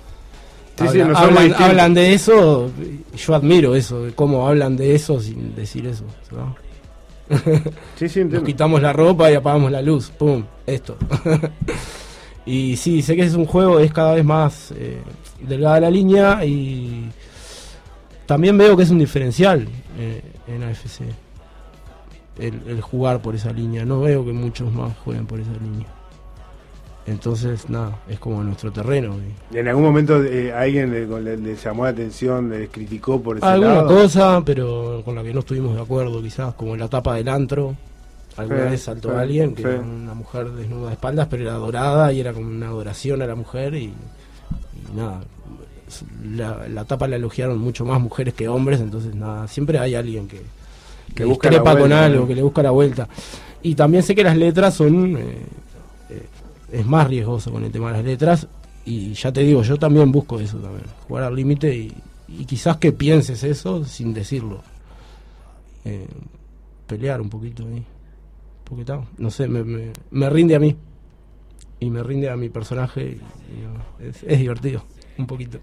Sí, sí, hablan, no son hablan, distintos. hablan de eso, y yo admiro eso, de cómo hablan de eso sin decir eso, ¿no? Sí, sí, entiendo. Nos quitamos la ropa y apagamos la luz, pum, esto. Y sí, sé que es un juego, es cada vez más eh, delgada la línea y también veo que es un diferencial eh, en A F C. El, el jugar por esa línea, no veo que muchos más jueguen por esa línea. Entonces, nada, es como nuestro terreno. ¿Y en algún momento eh, alguien le, le, le llamó la atención, le criticó por ese Alguna lado? cosa, pero con la que no estuvimos de acuerdo, quizás, como la tapa del antro. Alguna Sí, vez saltó sí, alguien que sí. era una mujer desnuda de espaldas, pero era dorada y era como una adoración a la mujer y, y nada. La, la tapa la elogiaron mucho más mujeres que hombres, entonces nada, siempre hay alguien que, que busca la discrepa con vuelta, algo, ¿no? que le busca la vuelta. Y también sé que las letras son... Eh, eh, es más riesgoso con el tema de las letras y ya te digo, yo también busco eso también, jugar al límite y, y quizás que pienses eso sin decirlo. Eh, pelear un poquito ahí. Porque está, no sé, me, me, me rinde a mí y me rinde a mi personaje y, y no, es, es divertido, un poquito.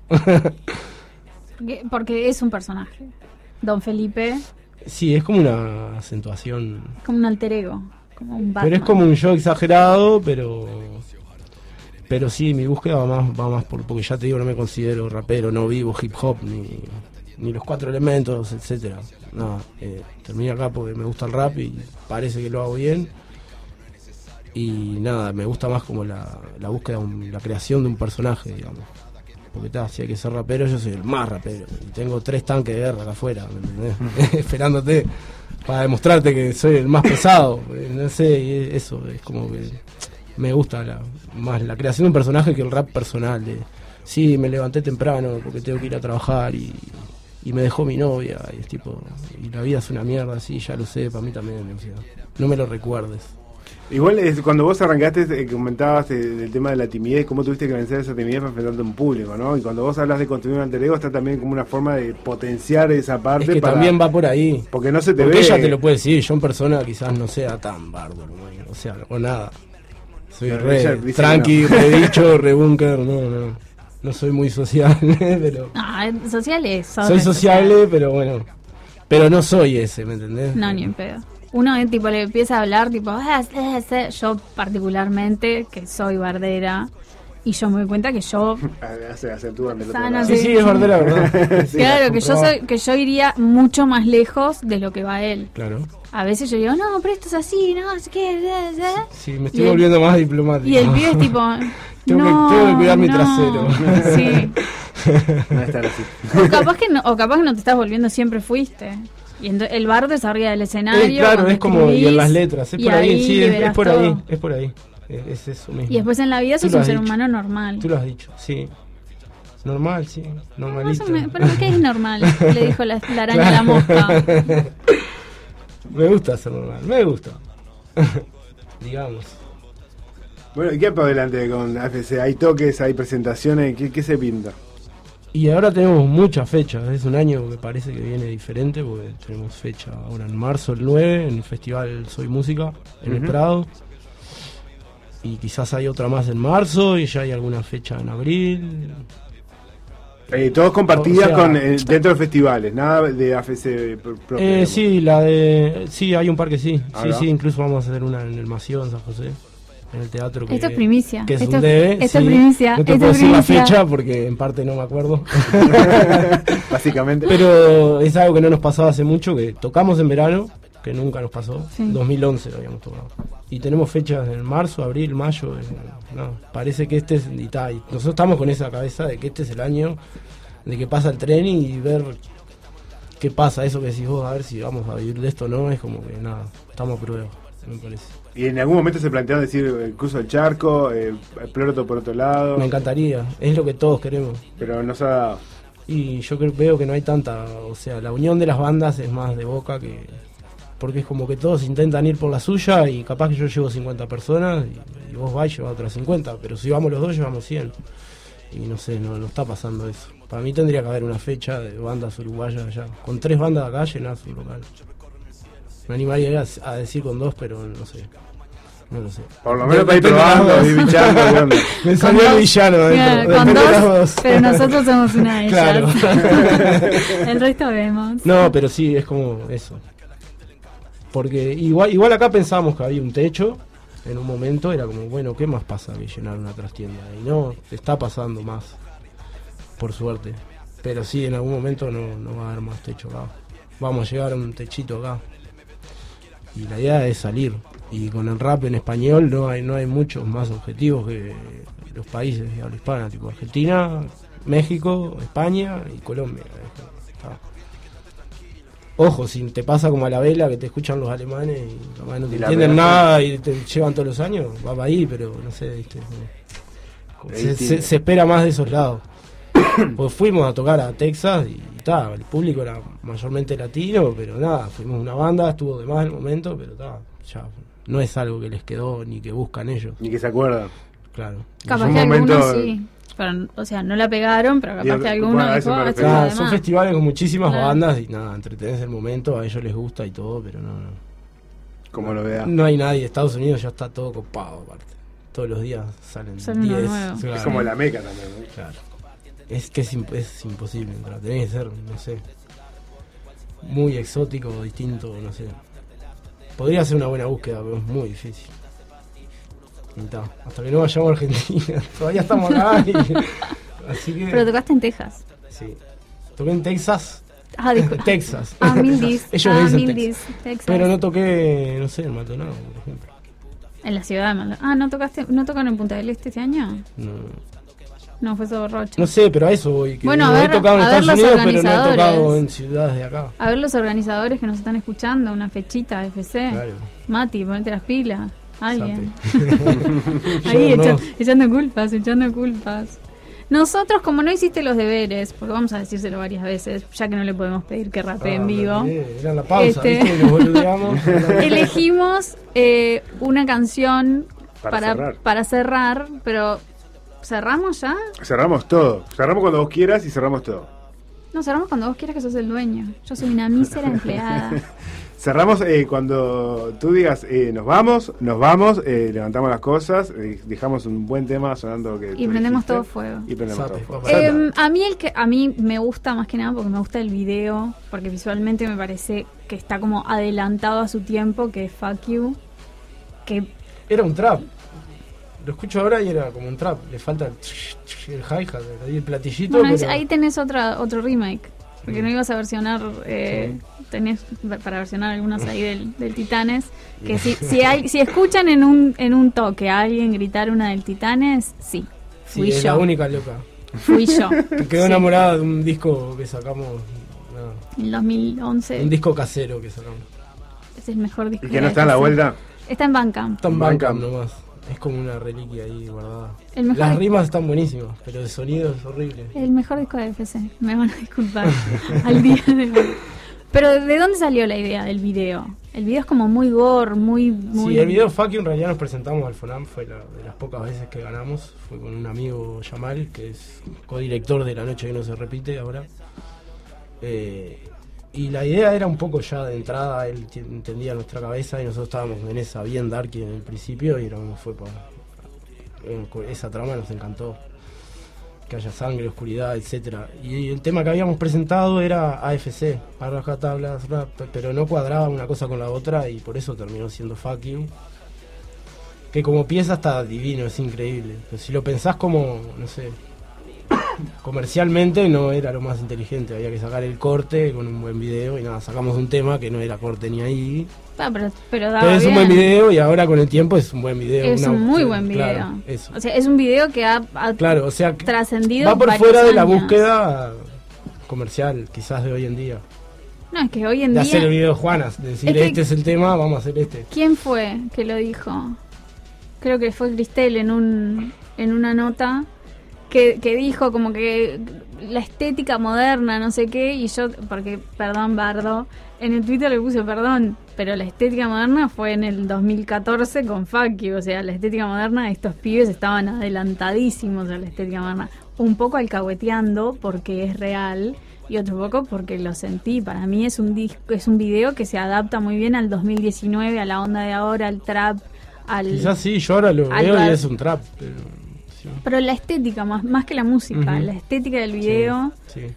Porque, porque es un personaje. Don Felipe, Sí, es como una acentuación, como un alter ego, como un Batman. pero es como un yo exagerado, pero pero sí, mi búsqueda va más, va más por, porque ya te digo, no me considero rapero, no vivo hip hop ni, ni los cuatro elementos, etcétera. No, eh, terminé acá porque me gusta el rap y parece que lo hago bien. Y nada, me gusta más como la, la búsqueda, un- la creación de un personaje, digamos. Porque ta, si hay que ser rapero, yo soy el más rapero. Y tengo tres tanques de guerra acá afuera, ¿me entendés? Esperándote para demostrarte que soy el más pesado. eh, No sé, y eso es como que me gusta la, más la creación de un personaje que el rap personal. De, sí, me levanté temprano porque tengo que ir a trabajar y, y me dejó mi novia. Y es tipo, y la vida es una mierda, sí, ya lo sé, para mí también. O sea, no me lo recuerdes. Igual es, cuando vos arrancaste eh, comentabas eh, del tema de la timidez, cómo tuviste que vencer esa timidez para enfrentarte a un público, ¿no? Y cuando vos hablas de construir un alter ego está también como una forma de potenciar esa parte. Es que para, también va por ahí. porque no se te Porque ve. ella te lo puede decir, yo en persona quizás no sea tan bardo, ¿no? O sea, o nada. Soy Pero re ella dice tranqui, que no. re bicho, re búnker, no, no. No soy muy sociable, pero... Ah, sociales. sos Soy re sociable, pero bueno. Pero no soy ese, ¿me entendés? No, ni en pedo. Uno eh, tipo le empieza a hablar, tipo, "Ah, eh, eh", yo particularmente, que soy bardera, y yo me doy cuenta que yo, Hace, acentúan del otro Sana, lado. Sí, sí, es verdad, la verdad. Sí, claro, la que yo soy, que yo iría mucho más lejos de lo que va él. Claro. A veces yo digo, no, pero esto es así, no, es que, eh, eh". Sí, me Y estoy el- volviendo más diplomático. Y el pibe es tipo, Tengo que- no, tengo que cuidar mi no". trasero. Sí. No es tan así. O capaz que no, o capaz que no te estás volviendo, siempre fuiste. Y ento- el bardo es arriba del escenario. Eh, claro, cuando es como, y en escribís, las letras, es y por ahí, sí, es, es liberás por ahí, todo. es por ahí. Es, es eso mismo. Y después en la vida Tú sos lo un has ser dicho. humano normal. Tú lo has dicho, sí. Normal, sí, Más normalito. o menos, pero ¿qué es normal? Le dijo la, la araña a la mosca. Me gusta ser normal, me gusta. Digamos. Bueno, ¿y qué hay para adelante con A F C? ¿Hay toques, hay presentaciones? ¿Qué, qué se pinta? Y ahora tenemos muchas fechas, es un año que parece que viene diferente porque tenemos fecha ahora en marzo el nueve en el festival Soy Música en el Ujú. Prado. Y quizás hay otra más en marzo y ya hay alguna fecha en abril. Eh, todos compartidas O sea, con eh, dentro de festivales, nada de A F C pro- propio. Eh, digamos. sí, la de... Sí, hay un par que sí. Ah, Sí, ¿no? sí, incluso vamos a hacer una en el Maceo, en San José. En el teatro que, Esto es primicia. que es Esto un es- debe. esto es sí. primicia, No te esto puedo es decir la primicia. fecha porque en parte no me acuerdo. Básicamente. Pero es algo que no nos pasaba hace mucho, que tocamos en verano, que nunca nos pasó. Sí. dos mil once lo habíamos tocado. Y tenemos fechas en marzo, abril, mayo. eh, No, parece que este es... Y ta, y nosotros estamos con esa cabeza de que este es el año de que pasa el tren y ver qué pasa. Eso que decís vos, a ver si vamos a vivir de esto o no, es como que nada, estamos a prueba, me parece. Y en algún momento se plantearon decir eh, cruzo el charco, eh, exploro por otro lado, Me encantaría, es lo que todos queremos. pero no se ha dado. Y yo creo, veo que no hay tanta, o sea, la unión de las bandas es más de Boca que... Porque es como que todos intentan ir por la suya y capaz que yo llevo cincuenta personas y, y vos vais y llevas otras cincuenta, pero si vamos los dos llevamos cien. Y no sé, no, no está pasando eso. Para mí tendría que haber una fecha de bandas uruguayas allá. Con tres bandas acá llenás un local. Me animaría a, a decir con dos, pero no sé. No lo sé. Por lo menos para ir Depende de las probando dos. y bichando. ¿qué onda? Me salió el villano dentro. Claro, con Depende de las dos, dos. pero nosotros somos una de ellas. Claro. El resto vemos. No, pero sí, es como eso. Porque igual, igual acá pensábamos que había un techo, en un momento era como, bueno, ¿qué más pasa que llenar una trastienda? Y no, está pasando más, por suerte. Pero sí, en algún momento no, no va a haber más techo acá. Vamos a llegar a un techito acá. Y la idea es salir. Y con el rap en español no hay, no hay muchos más objetivos que los países de habla hispana, tipo Argentina, México, España y Colombia. Está. Ojo, si te pasa como a la vela que te escuchan los alemanes y capaz no te entienden nada y te llevan todos los años, va para ahí, pero no sé, ¿viste? Se, se, se espera más de esos lados. Pues fuimos a tocar a Texas y ta, el público era mayormente latino, pero nada, fuimos una banda, estuvo de más el momento, pero ta, ya no es algo que les quedó ni que buscan ellos. Ni que se acuerdan. Claro. Capaz que momento... algunos sí. Pero, o sea, no la pegaron, pero capaz Dios, que algunos dijo, ah, claro, son festivales con muchísimas claro. bandas y nada, entretenés el momento, a ellos les gusta y todo, pero no, no. Como no, lo vea. No hay nadie, Estados Unidos ya está todo copado aparte. Todos los días salen diez. Claro. Es como la Meca también, ¿no? Claro. Es que es, imp- es imposible entrar, tenés que ser, no sé, muy exótico, distinto, no sé. Podría ser una buena búsqueda, pero es muy difícil. Está. Hasta que no vayamos a Argentina, todavía estamos acá. Y, así que, pero tocaste en Texas. Sí, toqué en Texas. Ah, dijo. Texas. Ah, Mildis. Ellos ah, dicen Mildis, Texas. Texas. Pero no toqué, no sé, en Maldonado, por ejemplo. En la ciudad de Maldonado. Ah, ¿no tocaste, no tocaron en Punta del Este este año? No. No, fue todo Rocha. No sé, pero a eso voy. Que bueno, no a ver, he tocado en a ver Estados los Unidos, pero no he organizadores. tocado en ciudades de acá. A ver los organizadores que nos están escuchando, una fechita, F C. Claro. Mati, ponete las pilas. Alguien. no. Ahí echa, echando culpas, echando culpas. Nosotros, como no hiciste los deberes, porque vamos a decírselo varias veces, ya que no le podemos pedir que rapee ah, en vivo. Era la pausa, este, ¿viste? Nos boludeamos. Elegimos eh, una canción para, para, cerrar. para cerrar, pero ¿cerramos ya? Cerramos todo. Cerramos cuando vos quieras y cerramos todo. No, cerramos cuando vos quieras, que sos el dueño. Yo soy una mísera empleada. Cerramos eh, cuando tú digas, eh, nos vamos, nos vamos, eh, levantamos las cosas, eh, dejamos un buen tema sonando que y prendemos todo fuego. Y prendemos Sape, todo fuego. Eh, a mí el que a mí me gusta más que nada porque me gusta el video, porque visualmente me parece que está como adelantado a su tiempo, que es Fuck You, que era un trap. Lo escucho ahora y era como un trap. Le falta el, el hi-hat, el platillito. Bueno, pero... ahí tenés otra otro remake. Porque no ibas a versionar, eh, sí. tenés para versionar algunas ahí del, del Titanes, que si si, hay, si escuchan en un en un toque a alguien gritar una del Titanes, sí, fui sí, yo. Es la única loca. Fui yo. Que quedó sí. enamorada de un disco que sacamos... En dos mil once. Un disco casero que sacamos. Es el mejor disco. ¿Y que no está a la vuelta? Está en Bandcamp. Está en Bandcamp nomás. Es como una reliquia ahí guardada. El mejor Las disco. rimas están buenísimas, pero el sonido es horrible. El mejor disco de F C. Me van a disculpar al día de hoy. Pero ¿de dónde salió la idea del video? El video es como muy gore, muy... muy... Sí, el video Fuck You en realidad nos presentamos al FONAM, fue la, de las pocas veces que ganamos. Fue con un amigo Yamal, que es codirector de La Noche que no se repite ahora. Eh... Y la idea era un poco ya de entrada, él t- entendía nuestra cabeza y nosotros estábamos en esa bien darky en el principio y era como fue para... Esa trama nos encantó, que haya sangre, oscuridad, etcétera. Y el tema que habíamos presentado era A F C, Arroja Tablas, rap, pero no cuadraba una cosa con la otra y por eso terminó siendo Fuck You. Que como pieza está divino, es increíble. Pero si lo pensás como, no sé... comercialmente no era lo más inteligente, había que sacar el corte con un buen video y nada, sacamos un tema que no era corte ni ahí. Ah, pero, pero, daba pero es bien. un buen video y ahora con el tiempo es un buen video. Es una, un muy buen video. Claro, eso. O sea, es un video que ha, ha claro, o sea, trascendido. Va por varios fuera años. de la búsqueda comercial, quizás de hoy en día. No, es que hoy en de día. De hacer el video Juanas, de decir es que, este es el tema, vamos a hacer este. ¿Quién fue que lo dijo? Creo que fue Cristel en un en una nota. Que, que dijo como que la estética moderna, no sé qué, y yo, porque, perdón, Bardo, en el Twitter le puse perdón, pero la estética moderna fue en el dos mil catorce con Fuck You, o sea, la estética moderna, estos pibes estaban adelantadísimos a la estética moderna, un poco alcahueteando porque es real, y otro poco porque lo sentí. Para mí es un disco, es un video que se adapta muy bien al dos mil diecinueve, a la onda de ahora, al trap, al... Quizás sí, yo ahora lo veo bar. Y es un trap, pero... Pero la estética, más, más que la música, uh-huh. la estética del video sí, sí.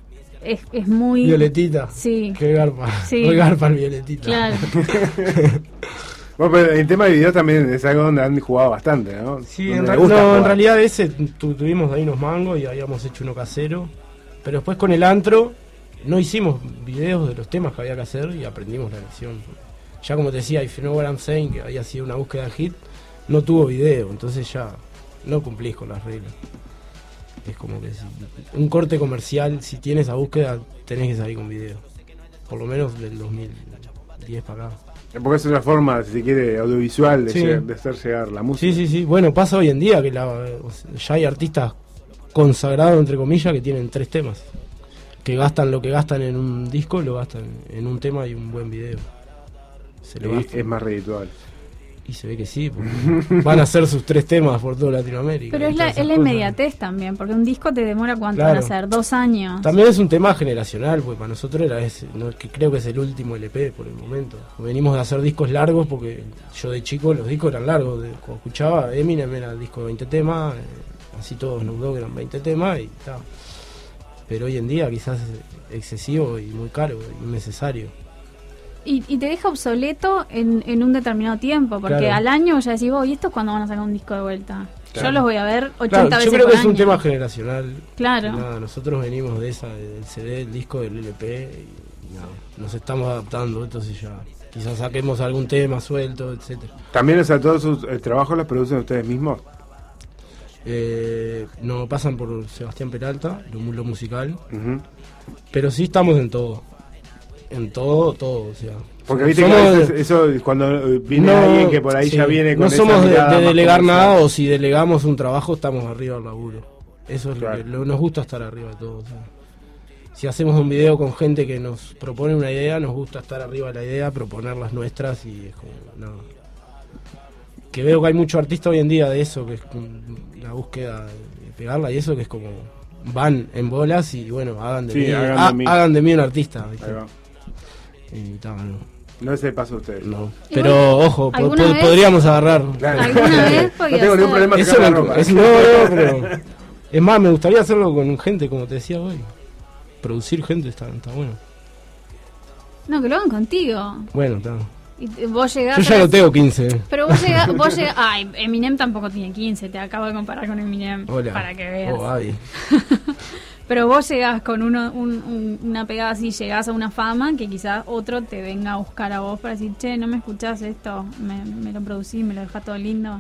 es, es muy... Violetita. Sí. Qué garpa. Sí. Muy garpa el Violetita. Claro. Bueno, pero el tema de video también es algo donde han jugado bastante, ¿no? Sí, Donde en, le ra- gusta no, en jugar. realidad ese tu- tuvimos ahí unos mangos y habíamos hecho uno casero. Pero después con el antro no hicimos videos de los temas que había que hacer y aprendimos la lección. Ya como te decía, If You Know What I'm Saying, que había sido una búsqueda de hit, no tuvo video, entonces ya no cumplís con las reglas. Es como que si un corte comercial, si tienes esa búsqueda, tenés que salir con video. Por lo menos del dos mil diez para acá. Porque es una forma, si se quiere, audiovisual de, Sí. llegar- de hacer llegar la música. Sí, sí, sí. Bueno, pasa hoy en día que la, o sea, ya hay artistas consagrados, entre comillas, que tienen tres temas. Que gastan lo que gastan en un disco, lo gastan en un tema y un buen video. Se lo Y gastan. es más reditual. Y se ve que sí, porque van a hacer sus tres temas por toda Latinoamérica. Pero es y la, todas es esas la cosas. inmediatez también, porque un disco te demora cuánto Claro. van a ser, dos años. También es un tema generacional, porque para nosotros era ese, no, que creo que es el último L P por el momento. Venimos de hacer discos largos porque yo de chico los discos eran largos. De, cuando escuchaba Eminem era el disco de veinte temas, eh, así todos Snoop Dogg eran veinte temas y tal. Pero hoy en día quizás es excesivo y muy caro y innecesario. Y, y te deja obsoleto en, en un determinado tiempo, porque Claro. al año ya decís, vos, ¿y estos cuándo van a sacar un disco de vuelta? Claro. Yo los voy a ver ochenta Claro, veces yo creo por que es un año. tema generacional. Claro. Y nada, nosotros venimos de esa, del C D, del disco, del L P y nada, nos estamos adaptando, entonces ya quizás saquemos algún tema suelto, etcétera. También, o sea, todos sus eh, trabajos los producen ustedes mismos. Eh, no pasan por Sebastián Peralta, lo, mu- lo musical, Ujú. pero sí estamos en todo, en todo, todo, o sea. Porque viste que somos- a veces eso cuando eh, viene no, alguien que por ahí sí, ya viene con no esa somos de, mirada de más delegar comercial. nada, o si delegamos un trabajo estamos arriba del laburo. Eso es Claro. lo que lo- nos gusta, estar arriba de todo. O sea, si hacemos un video con gente que nos propone una idea, nos gusta estar arriba de la idea, proponer las nuestras y es como no. Que veo que hay mucho artista hoy en día de eso, que es mm, la búsqueda de pegarla y eso, que es como van en bolas y bueno, hagan de, Sí, mí, hagan ha- de mí. hagan de mí un artista. ¿viste? Ahí va. Y tal, no. No es el paso a ustedes. No. Igual, Pero ojo, po- ¿alguna po- vez- podríamos agarrar. Claro. ¿Alguna vez No podía tengo ningún ser? problema Eso sacar la lo- ropa. es, no, no, pero es más, me gustaría hacerlo con gente, como te decía hoy. Producir gente está, está bueno. No, que lo hagan contigo. Bueno, está. Y te- vos llegás Yo ya a- no tengo quince. Pero vos llegás, vos llegás... Ay, Eminem tampoco tiene quince, te acabo de comparar con Eminem. Hola. Para que veas. Oh, ay. Pero vos llegás con uno, un- un- una pegada así, llegás a una fama que quizás otro te venga a buscar a vos para decir, che, no me escuchás esto, me, me lo producí, me lo dejás todo lindo.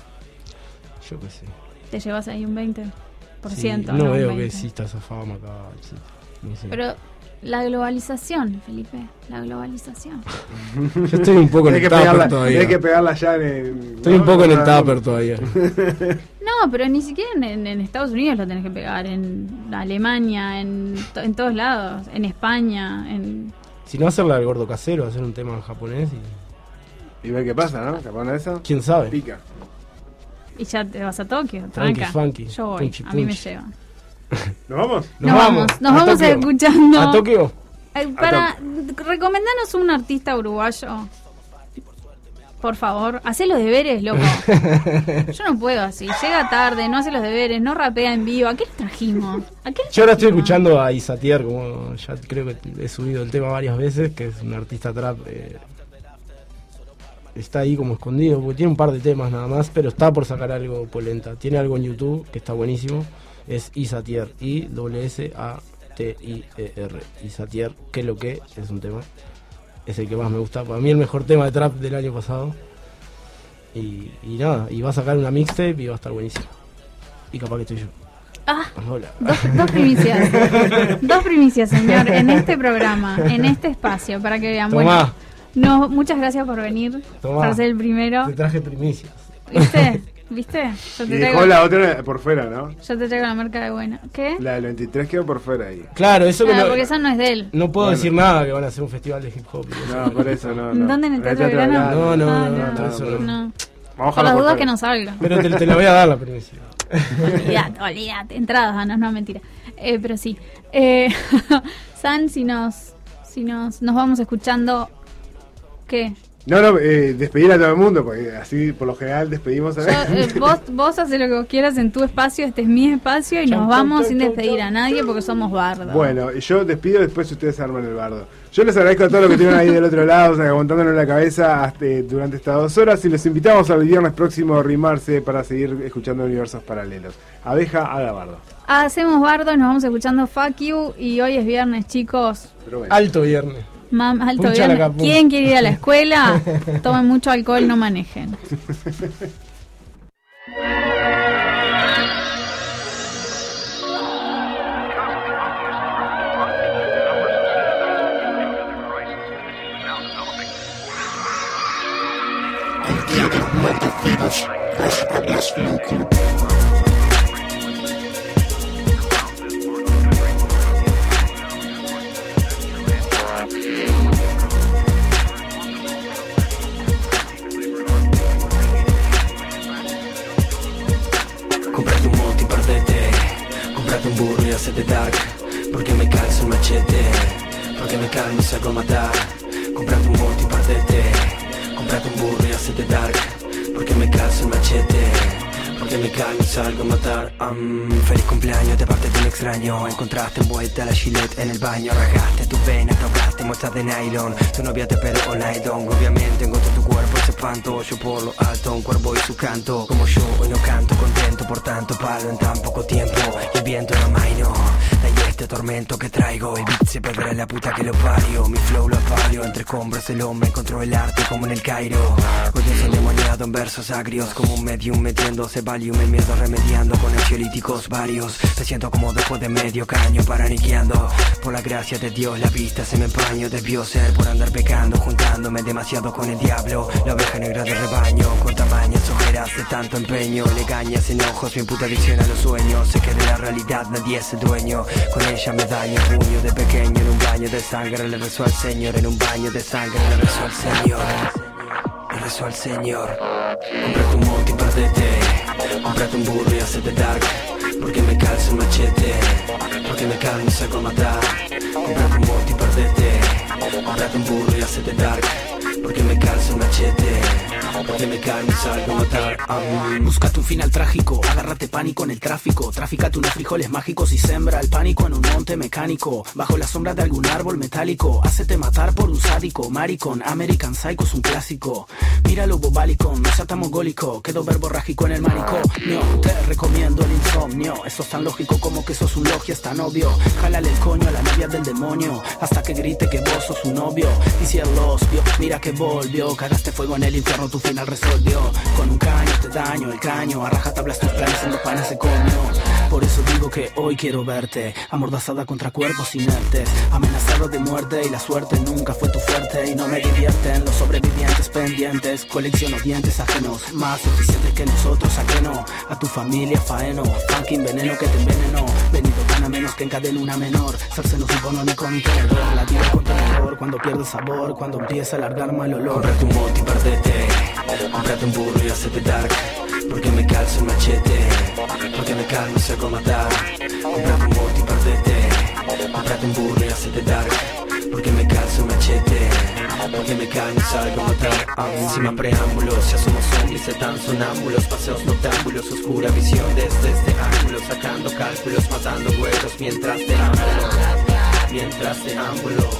Mm. Yo qué sé. Te llevas ahí un veinte por Sí, ciento. no un veo que veinte. exista esa fama acá. etcétera. No sé. Pero la globalización, Felipe, la globalización. Yo estoy un poco en Hay el que pegarla, tupper todavía. hay que pegarla ya en el... Estoy ¿no? un poco en el No, no. tupper todavía. No, pero ni siquiera en, en- en Estados Unidos lo tenés que pegar, en Alemania, en, to- en todos lados, en España, en... Si no, hacerla al gordo casero, hacer un tema en japonés y. Y ver qué pasa, ¿no? Capaz de eso. ¿Quién sabe? Pica. Y ya te vas a Tokio, Tranqui, tranca. funky, Yo voy, punchi, a mí me punchi. llevan. ¿Nos vamos? Nos vamos, nos vamos Tokio. escuchando. ¿A Tokio? Eh, para, recomendanos un artista uruguayo. Por favor, hacé los deberes, loco. Yo no puedo así. Llega tarde, no hace los deberes, no rapea en vivo. ¿A qué le trajimos? ¿A qué le Yo ahora estoy trajimos? escuchando a Isatier, como ya creo que he subido el tema varias veces, que es un artista trap. eh, está ahí como escondido, porque tiene un par de temas nada más, pero está por sacar algo polenta. Tiene algo en YouTube que está buenísimo. Es Isatier, I S S A T I E R. Isatier, que lo que es un tema. Es el que más me gusta. Para mí el mejor tema de trap del año pasado. Y, y nada, y va a sacar una mixtape y va a estar buenísimo. Y capaz que estoy yo. Ah, Hola. dos, dos primicias. Dos primicias, señor, en este programa, en este espacio, para que vean. Bueno, Tomá, no, muchas gracias por venir, Tomá. por ser el primero. te traje primicias. ¿Viste? ¿Viste? Yo Y te dejó traigo, la otra por fuera, ¿no? yo te traigo la marca de buena. ¿Qué? La del veintitrés quedó por fuera ahí. Claro, eso que Ah, no, porque esa no es de él. no puedo Bueno. decir nada, que van a hacer un festival de hip hop. y eso. No, por eso no. no. ¿Dónde en el Teatro Teatro Belgrano? No, no, Ah, no, no, no, eso no. no. Vamos a Por dejarlo las por dudas fuera. que no salga. Pero te, te la voy a dar la primicia. Olvídate, olvídate. Entradas, Ana, no, mentira. Eh, pero sí. Eh, San, si nos, si nos, nos vamos escuchando, ¿qué? No, no, eh, despedir a todo el mundo, porque así por lo general despedimos a Yo, eh, vos, vos haces lo que vos quieras en tu espacio, este es mi espacio y Chau, nos chau, vamos chau, sin chau, despedir chau. a nadie porque somos bardos. Bueno, yo despido, después ustedes arman el bardo. Yo les agradezco a todos los que estuvieron ahí del otro lado, o sea, aguantándonos la cabeza hasta, durante estas dos horas, y los invitamos al viernes próximo a rimarse para seguir escuchando universos paralelos. Abeja, haga bardo. Hacemos bardos, nos vamos escuchando Fuck You y hoy es viernes, chicos. Pero bueno. Alto viernes. Mam, alto Puncha la viernes. capun. ¿Quién quiere ir a la escuela? Tomen mucho alcohol, no manejen. Comprate un monte y perdete, comprate un burro y hacete dark, porque me calzo el machete, porque me calmo y salgo a matar. Comprate un monte y perdete, comprate un burro y hacete dark, porque me calzo el machete, porque me calmo y salgo a matar. um, Feliz cumpleaños de parte de un extraño, encontraste envuelta la Gillette en el baño, rasgaste tu vena, te ahogaste, muestras de nylon, tu novia te pegó con nylon, obviamente encontré tu cuerpo ese espanto, yo por lo alto, un cuervo y su canto, como yo hoy no canto contento por tanto palo en tan poco tiempo, y el viento en la mano, de este tormento que traigo, el beat se perderá la puta que lo parió, mi flow lo apalio, entre escombros el hombre encontró el arte como en el Cairo, hoy es endemoniado en versos agrios, como un medium metiéndose Valium, el miedo remediando con ansiolíticos varios, me siento como después de medio caño paraniqueando, por la gracia de Dios la vista se me empañó, debió ser por andar pecando, juntándome demasiado con el diablo, la oveja negra del rebaño, con tamañas ojeras de tanto empeño, legañas, enojos, mi puta adicción a los sueños, sé que de la realidad nadie es el dueño, con ella me daño puño de pequeño, en un baño de sangre le rezo al Señor, en un baño de sangre le rezo al Señor, le rezo al Señor. Comprate un monte y perdete, comprate un burro y hacete dark, porque me calzo el machete, porque me calmo y salgo a matar. Comprate un monte y perdete, comprate un burro y hacete dark, porque me calzo el machete, porque me calmo y salgo a matar. um. Búscate un final trágico, agárrate pánico en el tráfico, tráficate unos frijoles mágicos y sembra el pánico en un monte mecánico, bajo la sombra de algún árbol metálico, hacete matar por un sádico, maricón, American Psycho es un clásico, míralo bobalicón, no sea tan mogólico, quedó verborrágico en el manicomio, te recomiendo el insomnio, eso es tan lógico como que sos un logia, es tan obvio, jálale el coño a la novia del demonio, hasta que grite que vos sos su novio, y si él los vio, mira que volvió, cagaste fuego en el infierno, tu final resolvió, con un caño te daño el caño, a rajatablas tus planes en los panes se comió, por eso digo que hoy quiero verte, amordazada contra cuerpos inertes, amenazado de muerte y la suerte nunca fue tu fuerte, y no me divierten los sobrevivientes pendientes, colecciono dientes ajenos, más eficientes que nosotros, ajeno a tu familia faeno, fucking veneno que te envenenó, venido tan a menos que encadena una menor, cercenos un bono ni con un tenedor, la tiro con tenedor, cuando pierde el sabor, cuando empieza a largar mal olor. Comprate un monte y perdete, comprate un burro y hacete dark, porque me calzo el machete, porque me calmo y salgo a matar. Comprate un monte y perdete, comprate un burro y hacete dark, porque me calzo el machete, porque me calmo y salgo a matar. um. Sin más preámbulos, ya somos zombies, se tan sonámbulos, paseos noctámbulos, oscura visión desde este ángulo, sacando cálculos, matando huevos mientras te ángulo, mientras te ángulo.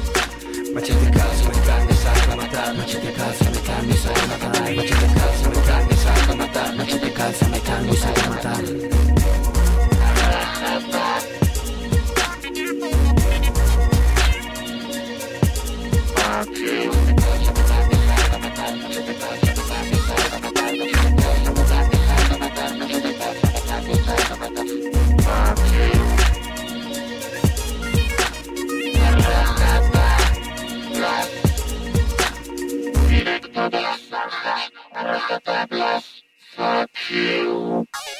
Machete calzo, me carne, salgo a matar. Machete calzo, me carne, salgo a matar. Machete calzo, me carne, salgo a matar. Machete calzo, me carne, salgo a matar. Fuck you.